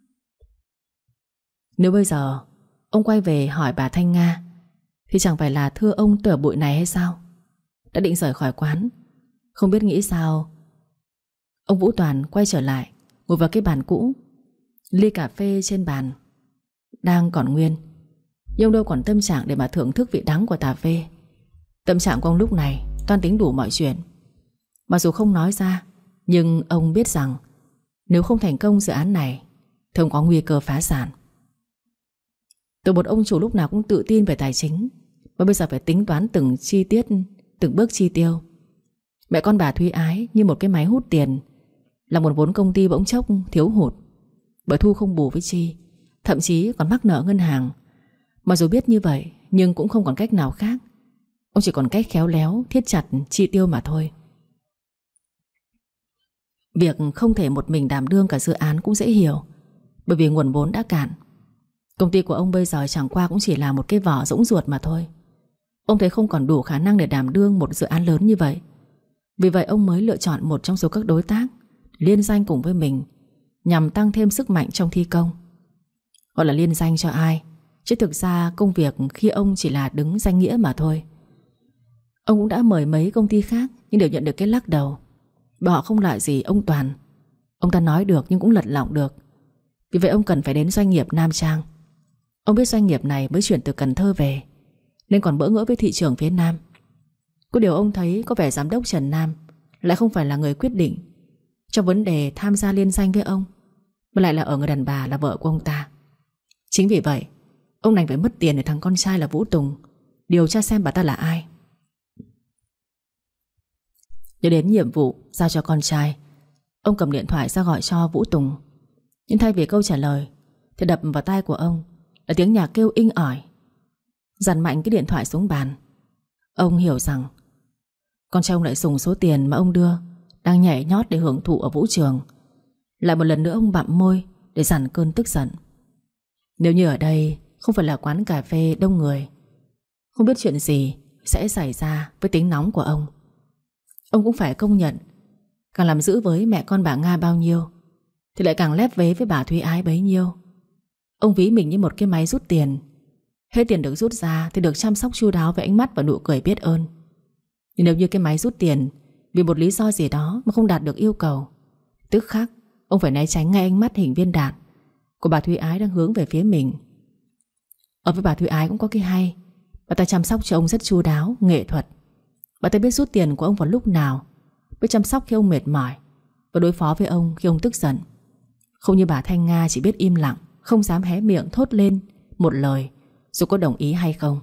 A: Nếu bây giờ ông quay về hỏi bà Thanh Nga thì chẳng phải là thưa ông tôi ở bụi này hay sao? Đã định rời khỏi quán, không biết nghĩ sao, ông Vũ Toàn quay trở lại, ngồi vào cái bàn cũ. Ly cà phê trên bàn đang còn nguyên, nhưng ông đâu còn tâm trạng để mà thưởng thức vị đắng của cà phê. Tâm trạng của ông lúc này toan tính đủ mọi chuyện. Mặc dù không nói ra, nhưng ông biết rằng nếu không thành công dự án này thì ông có nguy cơ phá sản. Từ một ông chủ lúc nào cũng tự tin về tài chính, mà bây giờ phải tính toán từng chi tiết, từng bước chi tiêu. Mẹ con bà Thúy Ái như một cái máy hút tiền, là một vốn công ty bỗng chốc thiếu hụt bởi thu không bù với chi, thậm chí còn mắc nợ ngân hàng. Mặc dù biết như vậy, nhưng cũng không còn cách nào khác. Ông chỉ còn cách khéo léo thiết chặt chi tiêu mà thôi. Việc không thể một mình đảm đương cả dự án cũng dễ hiểu, bởi vì nguồn vốn đã cạn. Công ty của ông bây giờ chẳng qua cũng chỉ là một cái vỏ rỗng ruột mà thôi. Ông thấy không còn đủ khả năng để đảm đương một dự án lớn như vậy. Vì vậy ông mới lựa chọn một trong số các đối tác liên danh cùng với mình, nhằm tăng thêm sức mạnh trong thi công. Gọi là liên danh cho ai Chứ thực ra công việc khi ông chỉ là đứng danh nghĩa mà thôi. Ông cũng đã mời mấy công ty khác nhưng đều nhận được cái lắc đầu. Và họ không lại gì ông Toàn. Ông ta nói được nhưng cũng lật lọng được. Vì vậy ông cần phải đến doanh nghiệp Nam Trang. Ông biết doanh nghiệp này mới chuyển từ Cần Thơ về, nên còn bỡ ngỡ với thị trường phía Nam. Có điều ông thấy có vẻ giám đốc Trần Nam lại không phải là người quyết định trong vấn đề tham gia liên danh với ông, mà lại là ở người đàn bà là vợ của ông ta. Chính vì vậy ông đành phải mất tiền để thằng con trai là Vũ Tùng điều tra xem bà ta là ai. Nhớ đến nhiệm vụ giao cho con trai, ông cầm điện thoại ra gọi cho Vũ Tùng. Nhưng thay vì câu trả lời thì đập vào tai của ông là tiếng nhạc kêu inh ỏi. Dằn mạnh cái điện thoại xuống bàn. Ông hiểu rằng con trai ông lại dùng số tiền mà ông đưa đang nhảy nhót để hưởng thụ ở vũ trường. Lại một lần nữa ông bặm môi để dằn cơn tức giận. Nếu như ở đây không phải là quán cà phê đông người, không biết chuyện gì sẽ xảy ra với tính nóng của ông. Ông cũng phải công nhận, càng làm giữ với mẹ con bà Nga bao nhiêu thì lại càng lép vế với bà Thúy Ái bấy nhiêu. Ông ví mình như một cái máy rút tiền. Hết tiền được rút ra thì được chăm sóc chu đáo với ánh mắt và nụ cười biết ơn. Nhưng nếu như cái máy rút tiền vì một lý do gì đó mà không đạt được yêu cầu, tức khắc ông phải né tránh ngay ánh mắt hình viên đạn của bà Thúy Ái đang hướng về phía mình. Ở với bà Thúy Ái cũng có cái hay, bà ta chăm sóc cho ông rất chu đáo, nghệ thuật. Bà ta biết rút tiền của ông vào lúc nào, biết chăm sóc khi ông mệt mỏi và đối phó với ông khi ông tức giận. Không như bà Thanh Nga chỉ biết im lặng, không dám hé miệng thốt lên một lời dù có đồng ý hay không.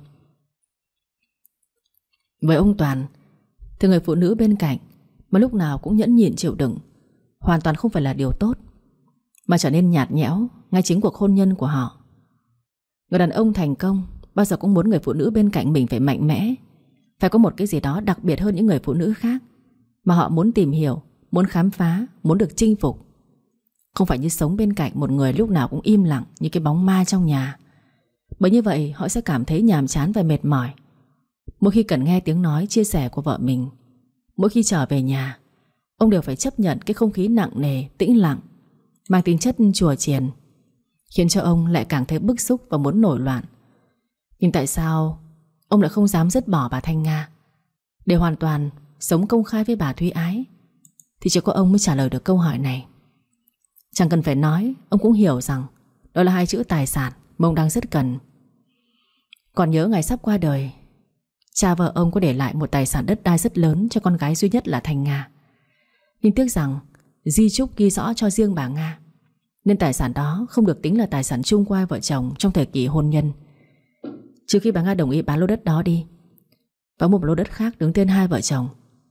A: Với ông Toàn thì người phụ nữ bên cạnh mà lúc nào cũng nhẫn nhịn chịu đựng hoàn toàn không phải là điều tốt, mà trở nên nhạt nhẽo ngay chính cuộc hôn nhân của họ. Người đàn ông thành công bao giờ cũng muốn người phụ nữ bên cạnh mình phải mạnh mẽ, phải có một cái gì đó đặc biệt hơn những người phụ nữ khác mà họ muốn tìm hiểu, muốn khám phá, muốn được chinh phục. Không phải như sống bên cạnh một người lúc nào cũng im lặng như cái bóng ma trong nhà. Bởi như vậy họ sẽ cảm thấy nhàm chán và mệt mỏi. Mỗi khi cần nghe tiếng nói chia sẻ của vợ mình, mỗi khi trở về nhà, ông đều phải chấp nhận cái không khí nặng nề, tĩnh lặng, mang tính chất chùa chiền, khiến cho ông lại càng thấy bức xúc và muốn nổi loạn. Nhưng tại sao ông lại không dám dứt bỏ bà Thanh Nga để hoàn toàn sống công khai với bà Thúy Ái? Thì chỉ có ông mới trả lời được câu hỏi này. Chẳng cần phải nói, ông cũng hiểu rằng đó là hai chữ tài sản mà ông đang rất cần. Còn nhớ ngày sắp qua đời, cha vợ ông có để lại một tài sản đất đai rất lớn cho con gái duy nhất là Thanh Nga. Nhưng tiếc rằng di chúc ghi rõ cho riêng bà Nga, nên tài sản đó không được tính là tài sản chung của hai vợ chồng trong thời kỳ hôn nhân, trừ khi bà Nga đồng ý bán lô đất đó đi và một lô đất khác đứng tên hai vợ chồng.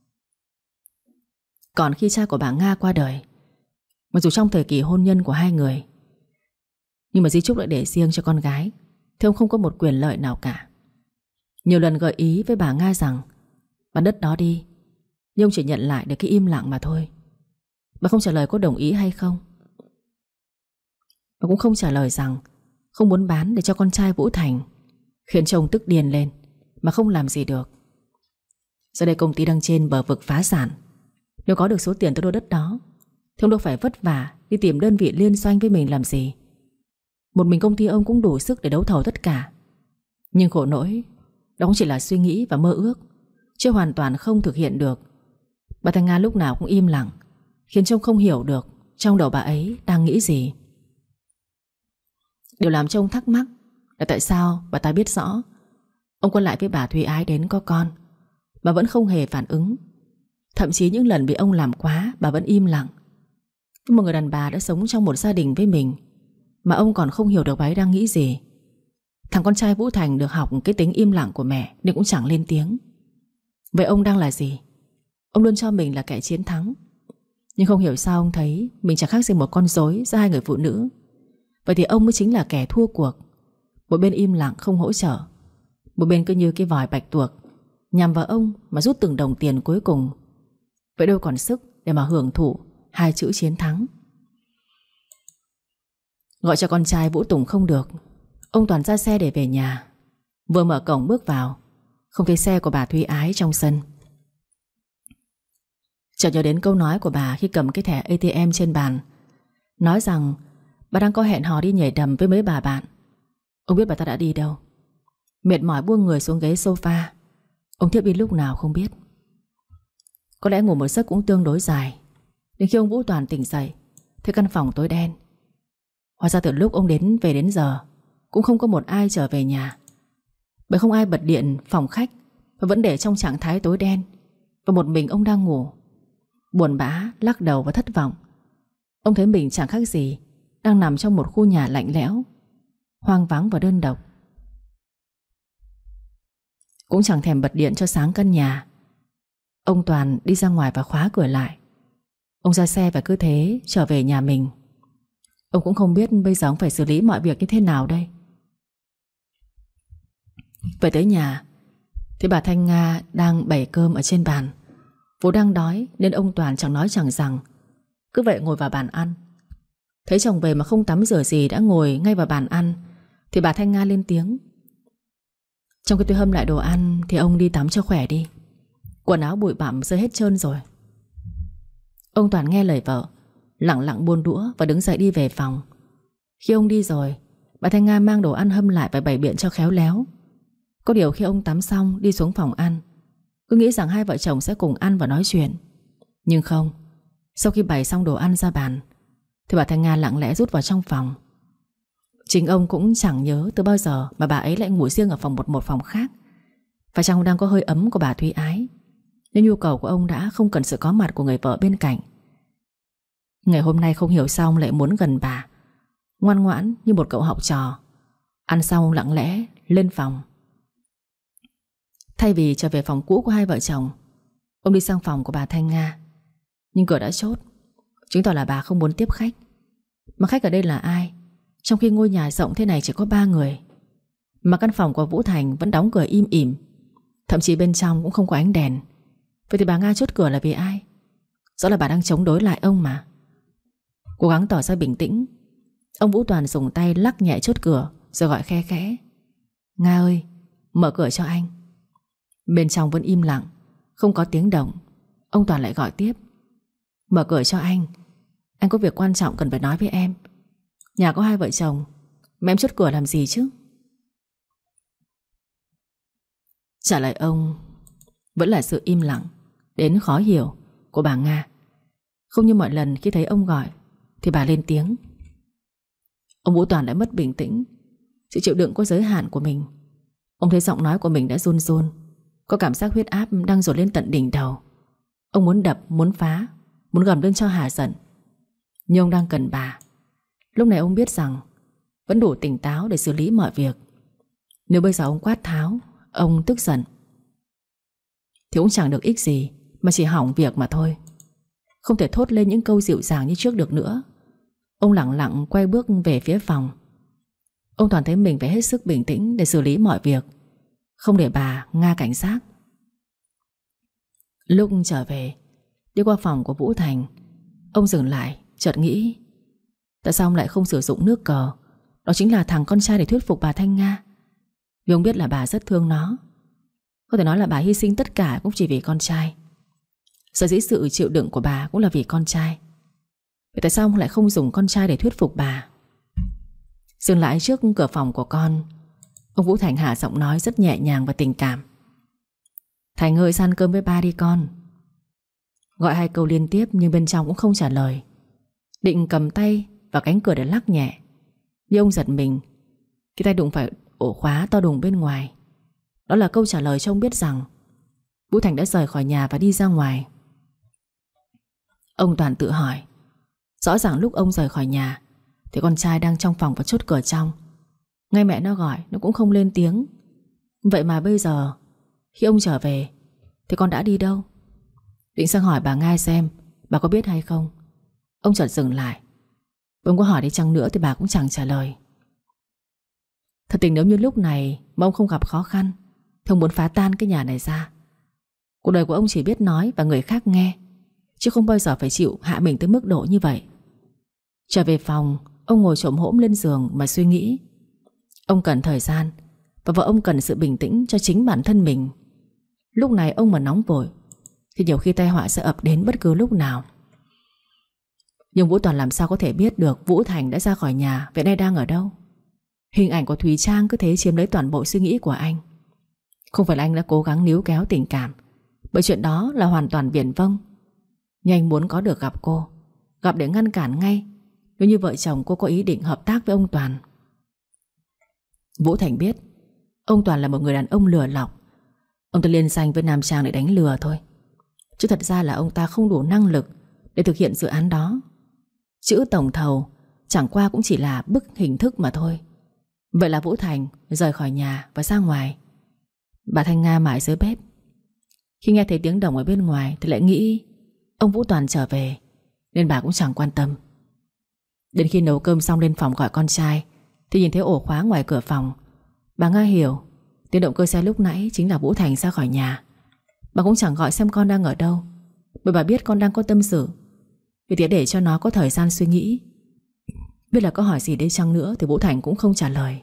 A: Còn khi cha của bà Nga qua đời, mặc dù trong thời kỳ hôn nhân của hai người, nhưng mà di chúc lại để riêng cho con gái, thì ông không có một quyền lợi nào cả. Nhiều lần gợi ý với bà Nga rằng bán đất đó đi, nhưng ông chỉ nhận lại được cái im lặng mà thôi. Bà không trả lời có đồng ý hay không. Bà cũng không trả lời rằng không muốn bán để cho con trai Vũ Thành, khiến chồng tức điên lên mà không làm gì được. Giờ đây công ty đang trên bờ vực phá sản. Nếu có được số tiền từ lô đất đó thì ông đâu phải vất vả đi tìm đơn vị liên doanh với mình làm gì. Một mình công ty ông cũng đủ sức để đấu thầu tất cả. Nhưng khổ nỗi đó cũng chỉ là suy nghĩ và mơ ước, chứ hoàn toàn không thực hiện được. Bà Thanh Nga lúc nào cũng im lặng, khiến trông không hiểu được trong đầu bà ấy đang nghĩ gì. Điều làm cho ông thắc mắc là tại sao bà ta biết rõ ông quay lại với bà Thúy Ái đến có con mà vẫn không hề phản ứng. Thậm chí những lần bị ông làm quá, bà vẫn im lặng. Với một người đàn bà đã sống trong một gia đình với mình mà ông còn không hiểu được bà ấy đang nghĩ gì. Thằng con trai Vũ Thành được học cái tính im lặng của mẹ nên cũng chẳng lên tiếng. Vậy ông đang là gì? Ông luôn cho mình là kẻ chiến thắng, nhưng không hiểu sao ông thấy mình chẳng khác gì một con rối giữa hai người phụ nữ. Vậy thì ông mới chính là kẻ thua cuộc. Một bên im lặng không hỗ trợ, một bên cứ như cái vòi bạch tuộc nhằm vào ông mà rút từng đồng tiền cuối cùng. Vậy đâu còn sức để mà hưởng thụ hai chữ chiến thắng. Gọi cho con trai Vũ Tùng không được, ông Toàn ra xe để về nhà. Vừa mở cổng bước vào, không thấy xe của bà Thúy Ái trong sân. Chợt nhớ đến câu nói của bà khi cầm cái thẻ a tê em trên bàn, nói rằng bà đang có hẹn hò đi nhảy đầm với mấy bà bạn. Ông biết bà ta đã đi đâu? Mệt mỏi buông người xuống ghế sofa. Ông thiếp đi lúc nào không biết. Có lẽ ngủ một giấc cũng tương đối dài. Đến khi ông Vũ Toàn tỉnh dậy thì căn phòng tối đen. Hóa ra từ lúc ông đến về đến giờ cũng không có một ai trở về nhà. Bởi không ai bật điện phòng khách và vẫn để trong trạng thái tối đen. Và một mình ông đang ngủ. Buồn bã, lắc đầu và thất vọng. Ông thấy mình chẳng khác gì đang nằm trong một khu nhà lạnh lẽo, hoang vắng và đơn độc. Cũng chẳng thèm bật điện cho sáng căn nhà. Ông Toàn đi ra ngoài và khóa cửa lại. Ông ra xe và cứ thế trở về nhà mình. Ông cũng không biết bây giờ ông phải xử lý mọi việc như thế nào đây. Về tới nhà thì bà Thanh Nga đang bày cơm ở trên bàn. Vốn đang đói nên ông Toàn chẳng nói chẳng rằng, cứ vậy ngồi vào bàn ăn. Thấy chồng về mà không tắm rửa gì đã ngồi ngay vào bàn ăn thì bà Thanh Nga lên tiếng: trong khi tôi hâm lại đồ ăn thì ông đi tắm cho khỏe đi. Quần áo bụi bặm rơi hết trơn rồi. Ông Toàn nghe lời vợ, lẳng lặng buông đũa và đứng dậy đi về phòng. Khi ông đi rồi, bà Thanh Nga mang đồ ăn hâm lại và bày biện cho khéo léo. Có điều khi ông tắm xong đi xuống phòng ăn, cứ nghĩ rằng hai vợ chồng sẽ cùng ăn và nói chuyện. Nhưng không. Sau khi bày xong đồ ăn ra bàn thì bà Thanh Nga lặng lẽ rút vào trong phòng. Chính ông cũng chẳng nhớ từ bao giờ mà bà ấy lại ngủ riêng ở phòng một một phòng khác. Và trong đang có hơi ấm của bà Thúy Ái, nên nhu cầu của ông đã không cần sự có mặt của người vợ bên cạnh. Ngày hôm nay không hiểu sao ông lại muốn gần bà, ngoan ngoãn như một cậu học trò. Ăn xong ông lặng lẽ lên phòng. Thay vì trở về phòng cũ của hai vợ chồng, ông đi sang phòng của bà Thanh Nga. Nhưng cửa đã chốt, chứng tỏ là bà không muốn tiếp khách. Mà khách ở đây là ai, trong khi ngôi nhà rộng thế này chỉ có ba người? Mà căn phòng của Vũ Thành vẫn đóng cửa im ỉm, thậm chí bên trong cũng không có ánh đèn. Vậy thì bà Nga chốt cửa là vì ai? Rõ là bà đang chống đối lại ông mà. Cố gắng tỏ ra bình tĩnh, ông Vũ Toàn dùng tay lắc nhẹ chốt cửa rồi gọi khe khẽ: Nga ơi, mở cửa cho anh. Bên trong vẫn im lặng, không có tiếng động. Ông Toàn lại gọi tiếp: Mở cửa cho anh, anh có việc quan trọng cần phải nói với em. Nhà có hai vợ chồng mà em chốt cửa làm gì chứ? Trả lời ông vẫn là sự im lặng đến khó hiểu của bà Nga. Không như mọi lần khi thấy ông gọi thì bà lên tiếng. Ông Vũ Toàn đã mất bình tĩnh. Sự chịu đựng có giới hạn của mình. Ông thấy giọng nói của mình đã run run, có cảm giác huyết áp đang dồn lên tận đỉnh đầu. Ông muốn đập, muốn phá, muốn gầm lên cho hả giận. Nhưng ông đang cần bà. Lúc này ông biết rằng vẫn đủ tỉnh táo để xử lý mọi việc. Nếu bây giờ ông quát tháo, ông tức giận thì cũng chẳng được ích gì, mà chỉ hỏng việc mà thôi. Không thể thốt lên những câu dịu dàng như trước được nữa. Ông lặng lặng quay bước về phía phòng. Ông Toàn thấy mình phải hết sức bình tĩnh để xử lý mọi việc, không để bà Nga cảnh giác. Lúc trở về, đi qua phòng của Vũ Thành, ông dừng lại, chợt nghĩ: tại sao ông lại không sử dụng nước cờ? Đó chính là thằng con trai để thuyết phục bà Thanh Nga. Vì ông biết là bà rất thương nó. Có thể nói là bà hy sinh tất cả cũng chỉ vì con trai. Sở dĩ sự chịu đựng của bà cũng là vì con trai. Vậy tại sao ông lại không dùng con trai để thuyết phục bà? Dừng lại trước cửa phòng của con, ông Vũ Thành hạ giọng nói rất nhẹ nhàng và tình cảm: Thành ơi, sang ăn cơm với ba đi con. Gọi hai câu liên tiếp nhưng bên trong cũng không trả lời. Định cầm tay vào cánh cửa để lắc nhẹ, nhưng ông giật mình khi tay đụng phải ổ khóa to đùng bên ngoài. Đó là câu trả lời cho ông biết rằng Vũ Thành đã rời khỏi nhà và đi ra ngoài. Ông Toàn tự hỏi, rõ ràng lúc ông rời khỏi nhà thì con trai đang trong phòng và chốt cửa trong. Ngay mẹ nó gọi nó cũng không lên tiếng. Vậy mà bây giờ khi ông trở về thì con đã đi đâu? Định sang hỏi bà Nga xem bà có biết hay không. Ông chợt dừng lại. Ông có hỏi đi chăng nữa thì bà cũng chẳng trả lời. Thật tình nếu như lúc này mà ông không gặp khó khăn thì ông muốn phá tan cái nhà này ra. Cuộc đời của ông chỉ biết nói và người khác nghe, chứ không bao giờ phải chịu hạ mình tới mức độ như vậy. Trở về phòng, ông ngồi chồm hổm lên giường mà suy nghĩ. Ông cần thời gian, và vợ ông cần sự bình tĩnh cho chính bản thân mình. Lúc này ông mà nóng vội thì nhiều khi tai họa sẽ ập đến bất cứ lúc nào. Nhưng Vũ Toàn làm sao có thể biết được Vũ Thành đã ra khỏi nhà, vậy nay đang ở đâu? Hình ảnh của Thùy Trang cứ thế chiếm lấy toàn bộ suy nghĩ của anh. Không phải là anh đã cố gắng níu kéo tình cảm, bởi chuyện đó là hoàn toàn viển vông. Nhưng anh muốn có được gặp cô, gặp để ngăn cản ngay nếu như vợ chồng cô có ý định hợp tác với ông Toàn. Vũ Thành biết ông Toàn là một người đàn ông lừa lọc. Ông ta liên danh với Nam Trang để đánh lừa thôi, chứ thật ra là ông ta không đủ năng lực để thực hiện dự án đó. Chữ tổng thầu chẳng qua cũng chỉ là bức hình thức mà thôi. Vậy là Vũ Thành rời khỏi nhà và ra ngoài. Bà Thanh Nga mãi dưới bếp. Khi nghe thấy tiếng động ở bên ngoài thì lại nghĩ ông Vũ Toàn trở về, nên bà cũng chẳng quan tâm. Đến khi nấu cơm xong lên phòng gọi con trai thì nhìn thấy ổ khóa ngoài cửa phòng. Bà Nga hiểu tiếng động cơ xe lúc nãy chính là Vũ Thành ra khỏi nhà. Bà cũng chẳng gọi xem con đang ở đâu, bởi bà biết con đang có tâm sự. Vì thế để cho nó có thời gian suy nghĩ. Biết là có hỏi gì đây chăng nữa thì Vũ Thành cũng không trả lời.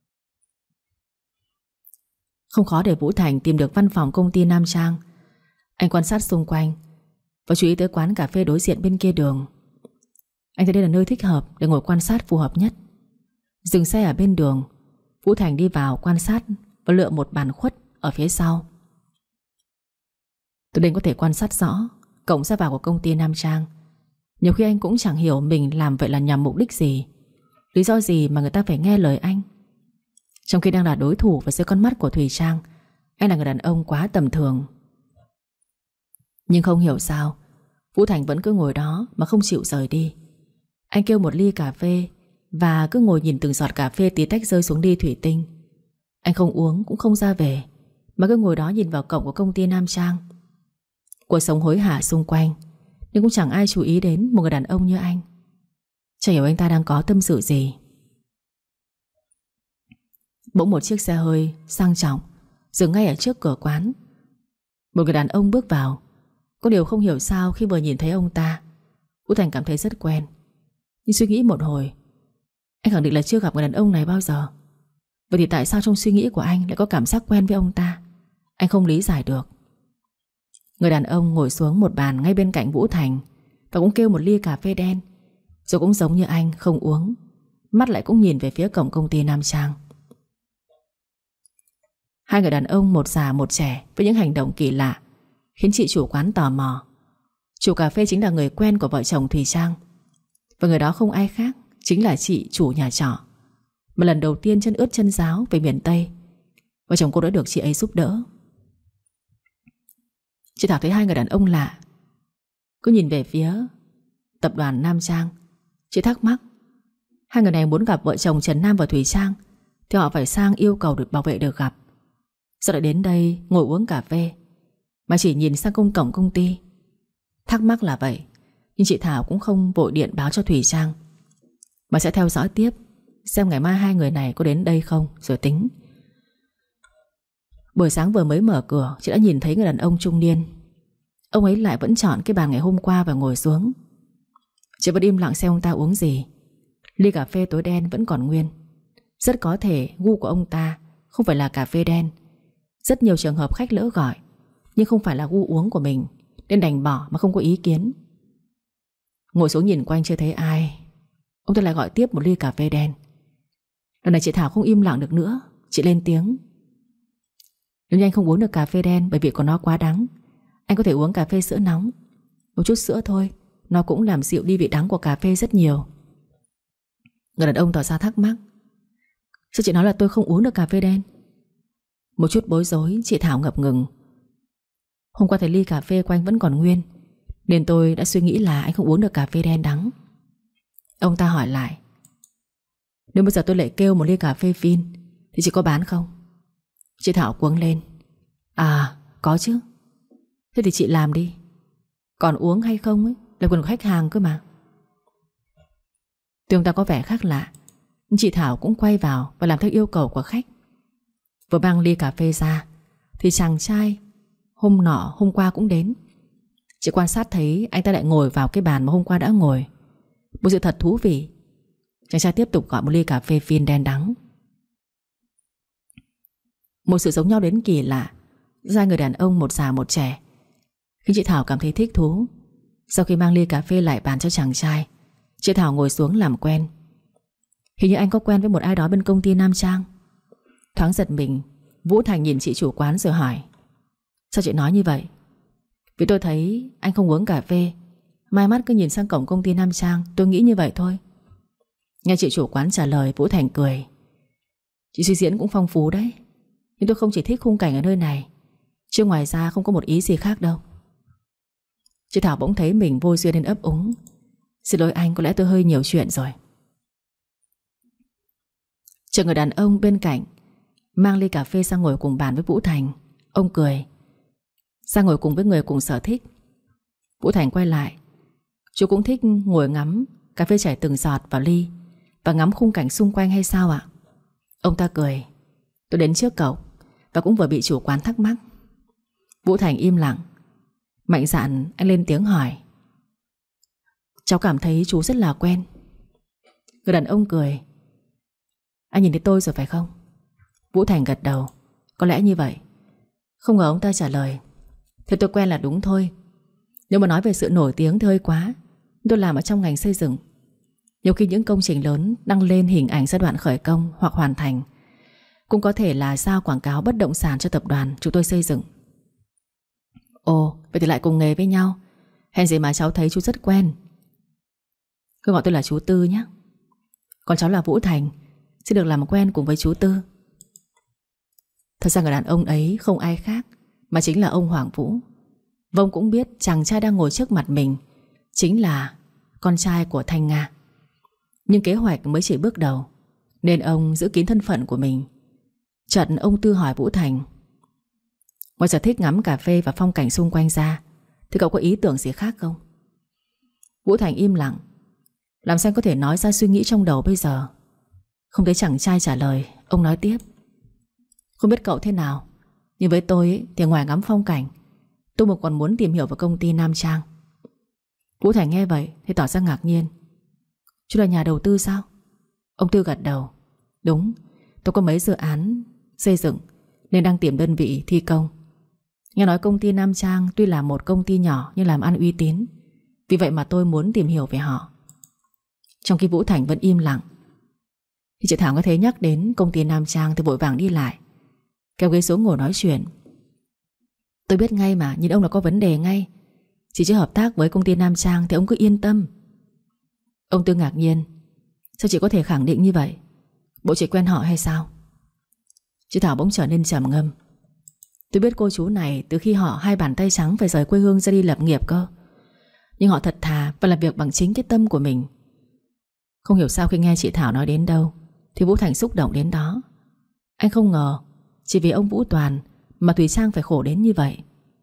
A: Không khó để Vũ Thành tìm được văn phòng công ty Nam Trang. Anh quan sát xung quanh và chú ý tới quán cà phê đối diện bên kia đường. Anh thấy đây là nơi thích hợp để ngồi quan sát phù hợp nhất. Dừng xe ở bên đường, Vũ Thành đi vào quan sát và lựa một bàn khuất ở phía sau. Từ đây có thể quan sát rõ cổng ra vào của công ty Nam Trang. Nhiều khi anh cũng chẳng hiểu mình làm vậy là nhằm mục đích gì, lý do gì mà người ta phải nghe lời anh. Trong khi đang là đối thủ với dưới con mắt của Thùy Trang, anh là người đàn ông quá tầm thường. Nhưng không hiểu sao Vũ Thành vẫn cứ ngồi đó mà không chịu rời đi. Anh kêu một ly cà phê và cứ ngồi nhìn từng giọt cà phê tí tách rơi xuống ly thủy tinh. Anh không uống cũng không ra về, mà cứ ngồi đó nhìn vào cổng của công ty Nam Trang. Cuộc sống hối hả xung quanh, nhưng cũng chẳng ai chú ý đến một người đàn ông như anh. Chẳng hiểu anh ta đang có tâm sự gì. Bỗng một chiếc xe hơi sang trọng dừng ngay ở trước cửa quán. Một người đàn ông bước vào. Có điều không hiểu sao khi vừa nhìn thấy ông ta, Vũ Thành cảm thấy rất quen. Nhưng suy nghĩ một hồi, anh khẳng định là chưa gặp người đàn ông này bao giờ. Vậy thì tại sao trong suy nghĩ của anh lại có cảm giác quen với ông ta? Anh không lý giải được. Người đàn ông ngồi xuống một bàn ngay bên cạnh Vũ Thành và cũng kêu một ly cà phê đen, rồi cũng giống như anh không uống, mắt lại cũng nhìn về phía cổng công ty Nam Trang. Hai người đàn ông, một già một trẻ, với những hành động kỳ lạ khiến chị chủ quán tò mò. Chủ cà phê chính là người quen của vợ chồng Thùy Trang, và người đó không ai khác chính là chị chủ nhà trọ mà lần đầu tiên chân ướt chân ráo về miền Tây, vợ chồng cô đã được chị ấy giúp đỡ. Chị Thảo thấy hai người đàn ông lạ, cứ nhìn về phía tập đoàn Nam Trang. Chị thắc mắc, hai người này muốn gặp vợ chồng Trần Nam và Thùy Trang thì họ phải sang yêu cầu được bảo vệ được gặp. Sao lại đến đây ngồi uống cà phê mà chỉ nhìn sang công cổng công ty? Thắc mắc là vậy, nhưng chị Thảo cũng không vội điện báo cho Thùy Trang, mà sẽ theo dõi tiếp xem ngày mai hai người này có đến đây không rồi tính. Buổi sáng vừa mới mở cửa, chị đã nhìn thấy người đàn ông trung niên. Ông ấy lại vẫn chọn cái bàn ngày hôm qua và ngồi xuống. Chị vẫn im lặng xem ông ta uống gì. Ly cà phê tối đen vẫn còn nguyên. Rất có thể gu của ông ta không phải là cà phê đen. Rất nhiều trường hợp khách lỡ gọi nhưng không phải là gu uống của mình, nên đành bỏ mà không có ý kiến. Ngồi xuống nhìn quanh chưa thấy ai, ông ta lại gọi tiếp một ly cà phê đen. Lần này chị Thảo không im lặng được nữa, chị lên tiếng. Nếu như anh không uống được cà phê đen bởi vì của nó quá đắng, anh có thể uống cà phê sữa nóng. Một chút sữa thôi, nó cũng làm dịu đi vị đắng của cà phê rất nhiều. Người đàn ông tỏ ra thắc mắc, sao chị nói là tôi không uống được cà phê đen? Một chút bối rối, chị Thảo ngập ngừng. Hôm qua thấy ly cà phê của anh vẫn còn nguyên, nên tôi đã suy nghĩ là anh không uống được cà phê đen đắng. Ông ta hỏi lại, nếu bây giờ tôi lại kêu một ly cà phê phin thì chị có bán không? Chị Thảo cuống lên, à có chứ. Thế thì chị làm đi. Còn uống hay không ấy là quyền của khách hàng cơ mà. Tuy ông ta có vẻ khác lạ, nhưng chị Thảo cũng quay vào và làm theo yêu cầu của khách. Vừa mang ly cà phê ra thì chàng trai hôm nọ hôm qua cũng đến. Chị quan sát thấy anh ta lại ngồi vào cái bàn mà hôm qua đã ngồi. Một sự thật thú vị. Chàng trai tiếp tục gọi một ly cà phê phin đen đắng. Một sự giống nhau đến kỳ lạ giữa hai người đàn ông, một già một trẻ, khiến chị Thảo cảm thấy thích thú. Sau khi mang ly cà phê lại bàn cho chàng trai, chị Thảo ngồi xuống làm quen. Hình như anh có quen với một ai đó bên công ty Nam Trang. Thoáng giật mình, Vũ Thành nhìn chị chủ quán rồi hỏi: Sao chị nói như vậy? Vì tôi thấy anh không uống cà phê, mai mắt cứ nhìn sang cổng công ty Nam Trang. Tôi nghĩ như vậy thôi. Nghe chị chủ quán trả lời, Vũ Thành cười: Chị suy diễn cũng phong phú đấy, nhưng tôi không chỉ thích khung cảnh ở nơi này, chứ ngoài ra không có một ý gì khác đâu. Chị Thảo bỗng thấy mình vô duyên nên ấp úng: Xin lỗi anh, có lẽ tôi hơi nhiều chuyện rồi. Chờ người đàn ông bên cạnh mang ly cà phê sang ngồi cùng bàn với Vũ Thành, ông cười: Sang ngồi cùng với người cùng sở thích. Vũ Thành quay lại: Chú cũng thích ngồi ngắm cà phê chảy từng giọt vào ly và ngắm khung cảnh xung quanh hay sao ạ? Ông ta cười: Tôi đến trước cậu và cũng vừa bị chủ quán thắc mắc. Vũ Thành im lặng. Mạnh dạn anh lên tiếng hỏi: Cháu cảm thấy chú rất là quen. Người đàn ông cười: Anh nhìn thấy tôi rồi phải không? Vũ Thành gật đầu: Có lẽ như vậy. Không ngờ ông ta trả lời: Thì tôi quen là đúng thôi. Nếu mà nói về sự nổi tiếng thì hơi quá. Tôi làm ở trong ngành xây dựng. Nhiều khi những công trình lớn đăng lên hình ảnh giai đoạn khởi công hoặc hoàn thành, cũng có thể là giao quảng cáo bất động sản cho tập đoàn chúng tôi xây dựng. Ồ, vậy thì lại cùng nghề với nhau. Hèn gì mà cháu thấy chú rất quen. Cứ gọi tôi là chú Tư nhé. Còn cháu là Vũ Thành, sẽ được làm quen cùng với chú Tư. Thật ra người đàn ông ấy không ai khác mà chính là ông Hoàng Vũ. Vông cũng biết chàng trai đang ngồi trước mặt mình chính là con trai của Thanh Nga. Nhưng kế hoạch mới chỉ bước đầu, nên ông giữ kín thân phận của mình. Chợt ông Tư hỏi Vũ Thành: Ngoài sở thích ngắm cà phê và phong cảnh xung quanh ra, thì cậu có ý tưởng gì khác không? Vũ Thành im lặng. Làm sao có thể nói ra suy nghĩ trong đầu bây giờ? Không thấy chàng trai trả lời, ông nói tiếp: Không biết cậu thế nào, nhưng với tôi ấy, thì ngoài ngắm phong cảnh, tôi một còn muốn tìm hiểu về công ty Nam Trang. Vũ Thành nghe vậy thì tỏ ra ngạc nhiên: Chú là nhà đầu tư sao? Ông Tư gật đầu: Đúng, tôi có mấy dự án xây dựng nên đang tìm đơn vị thi công. Nghe nói công ty Nam Trang tuy là một công ty nhỏ nhưng làm ăn uy tín, vì vậy mà tôi muốn tìm hiểu về họ. Trong khi Vũ Thành vẫn im lặng, thì chị Thảo có thấy nhắc đến công ty Nam Trang thì vội vàng đi lại, kéo ghế xuống ngồi nói chuyện. Tôi biết ngay mà, nhìn ông là có vấn đề ngay. Chị chưa hợp tác với công ty Nam Trang thì ông cứ yên tâm. Ông Tư ngạc nhiên: Sao chị có thể khẳng định như vậy? Bộ chị quen họ hay sao? Chị Thảo bỗng trở nên trầm ngâm: Tôi biết cô chú này từ khi họ hai bàn tay trắng phải rời quê hương ra đi lập nghiệp cơ. Nhưng họ thật thà và làm việc bằng chính cái tâm của mình. Không hiểu sao khi nghe chị Thảo nói đến đâu thì Vũ Thành xúc động đến đó. Anh không ngờ chỉ vì ông Vũ Toàn mà Thùy Trang phải khổ đến như vậy.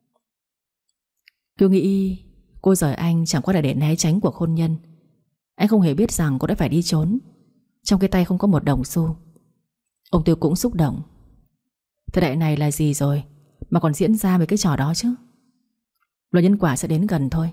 A: Tôi nghĩ cô rời anh chẳng qua là để né tránh cuộc hôn nhân. Anh không hề biết rằng cô đã phải đi trốn, trong cái tay không có một đồng xu. Ông Tư cũng xúc động: Thời đại này là gì rồi mà còn diễn ra với cái trò đó chứ? Luật nhân quả sẽ đến gần thôi.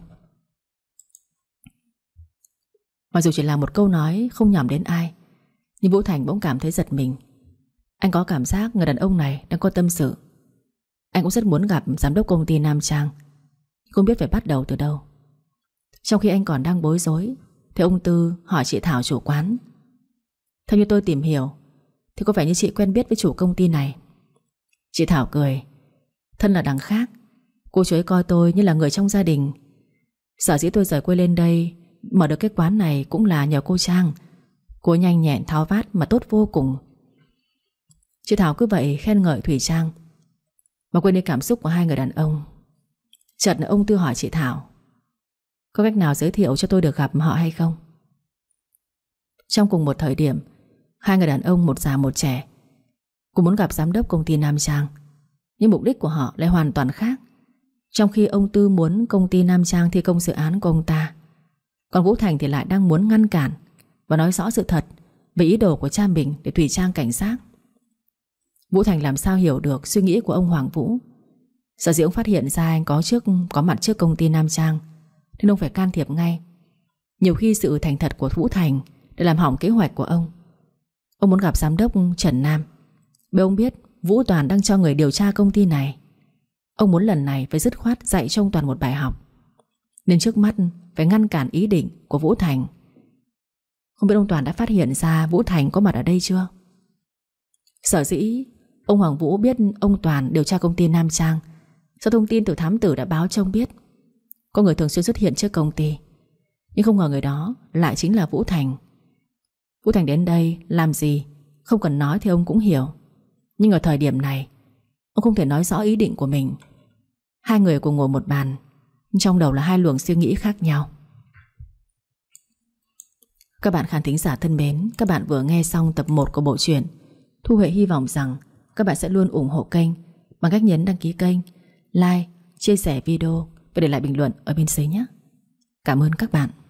A: Mặc dù chỉ là một câu nói không nhắm đến ai, nhưng Vũ Thành bỗng cảm thấy giật mình. Anh có cảm giác người đàn ông này đang có tâm sự. Anh cũng rất muốn gặp giám đốc công ty Nam Trang, không biết phải bắt đầu từ đâu. Trong khi anh còn đang bối rối thì ông Tư hỏi chị Thảo chủ quán: Theo như tôi tìm hiểu thì có vẻ như chị quen biết với chủ công ty này. Chị Thảo cười: Thân là đằng khác, cô chú ấy coi tôi như là người trong gia đình. Sở dĩ tôi rời quê lên đây mở được cái quán này cũng là nhờ cô Trang. Cô nhanh nhẹn tháo vát mà tốt vô cùng. Chị Thảo cứ vậy khen ngợi Thùy Trang mà quên đi cảm xúc của hai người đàn ông. Chợt ông Tư hỏi chị Thảo: Có cách nào giới thiệu cho tôi được gặp họ hay không? Trong cùng một thời điểm, hai người đàn ông một già một trẻ cũng muốn gặp giám đốc công ty Nam Trang, nhưng mục đích của họ lại hoàn toàn khác. Trong khi ông Tư muốn công ty Nam Trang thi công dự án của ông ta, còn Vũ Thành thì lại đang muốn ngăn cản và nói rõ sự thật về ý đồ của cha mình để Thùy Trang cảnh giác. Vũ Thành làm sao hiểu được suy nghĩ của ông Hoàng Vũ. Sở dĩ ông phát hiện ra anh có trước có mặt trước công ty Nam Trang nên ông phải can thiệp ngay. Nhiều khi sự thành thật của Vũ Thành để làm hỏng kế hoạch của ông. Ông muốn gặp giám đốc Trần Nam, bởi ông biết Vũ Toàn đang cho người điều tra công ty này. Ông muốn lần này phải dứt khoát dạy cho ông Toàn một bài học, nên trước mắt phải ngăn cản ý định của Vũ Thành. Không biết ông Toàn đã phát hiện ra Vũ Thành có mặt ở đây chưa? Sở dĩ ông Hoàng Vũ biết ông Toàn điều tra công ty Nam Trang do thông tin từ thám tử đã báo cho ông biết có người thường xuyên xuất hiện trước công ty. Nhưng không ngờ người đó lại chính là Vũ Thành. Vũ Thành đến đây làm gì không cần nói thì ông cũng hiểu. Nhưng ở thời điểm này ông không thể nói rõ ý định của mình. Hai người cùng ngồi một bàn, trong đầu là hai luồng suy nghĩ khác nhau. Các bạn khán thính giả thân mến, các bạn vừa nghe xong tập một của bộ truyện. Thu Huệ hy vọng rằng các bạn sẽ luôn ủng hộ kênh bằng cách nhấn đăng ký kênh, like, chia sẻ video và để lại bình luận ở bên dưới nhé. Cảm ơn các bạn.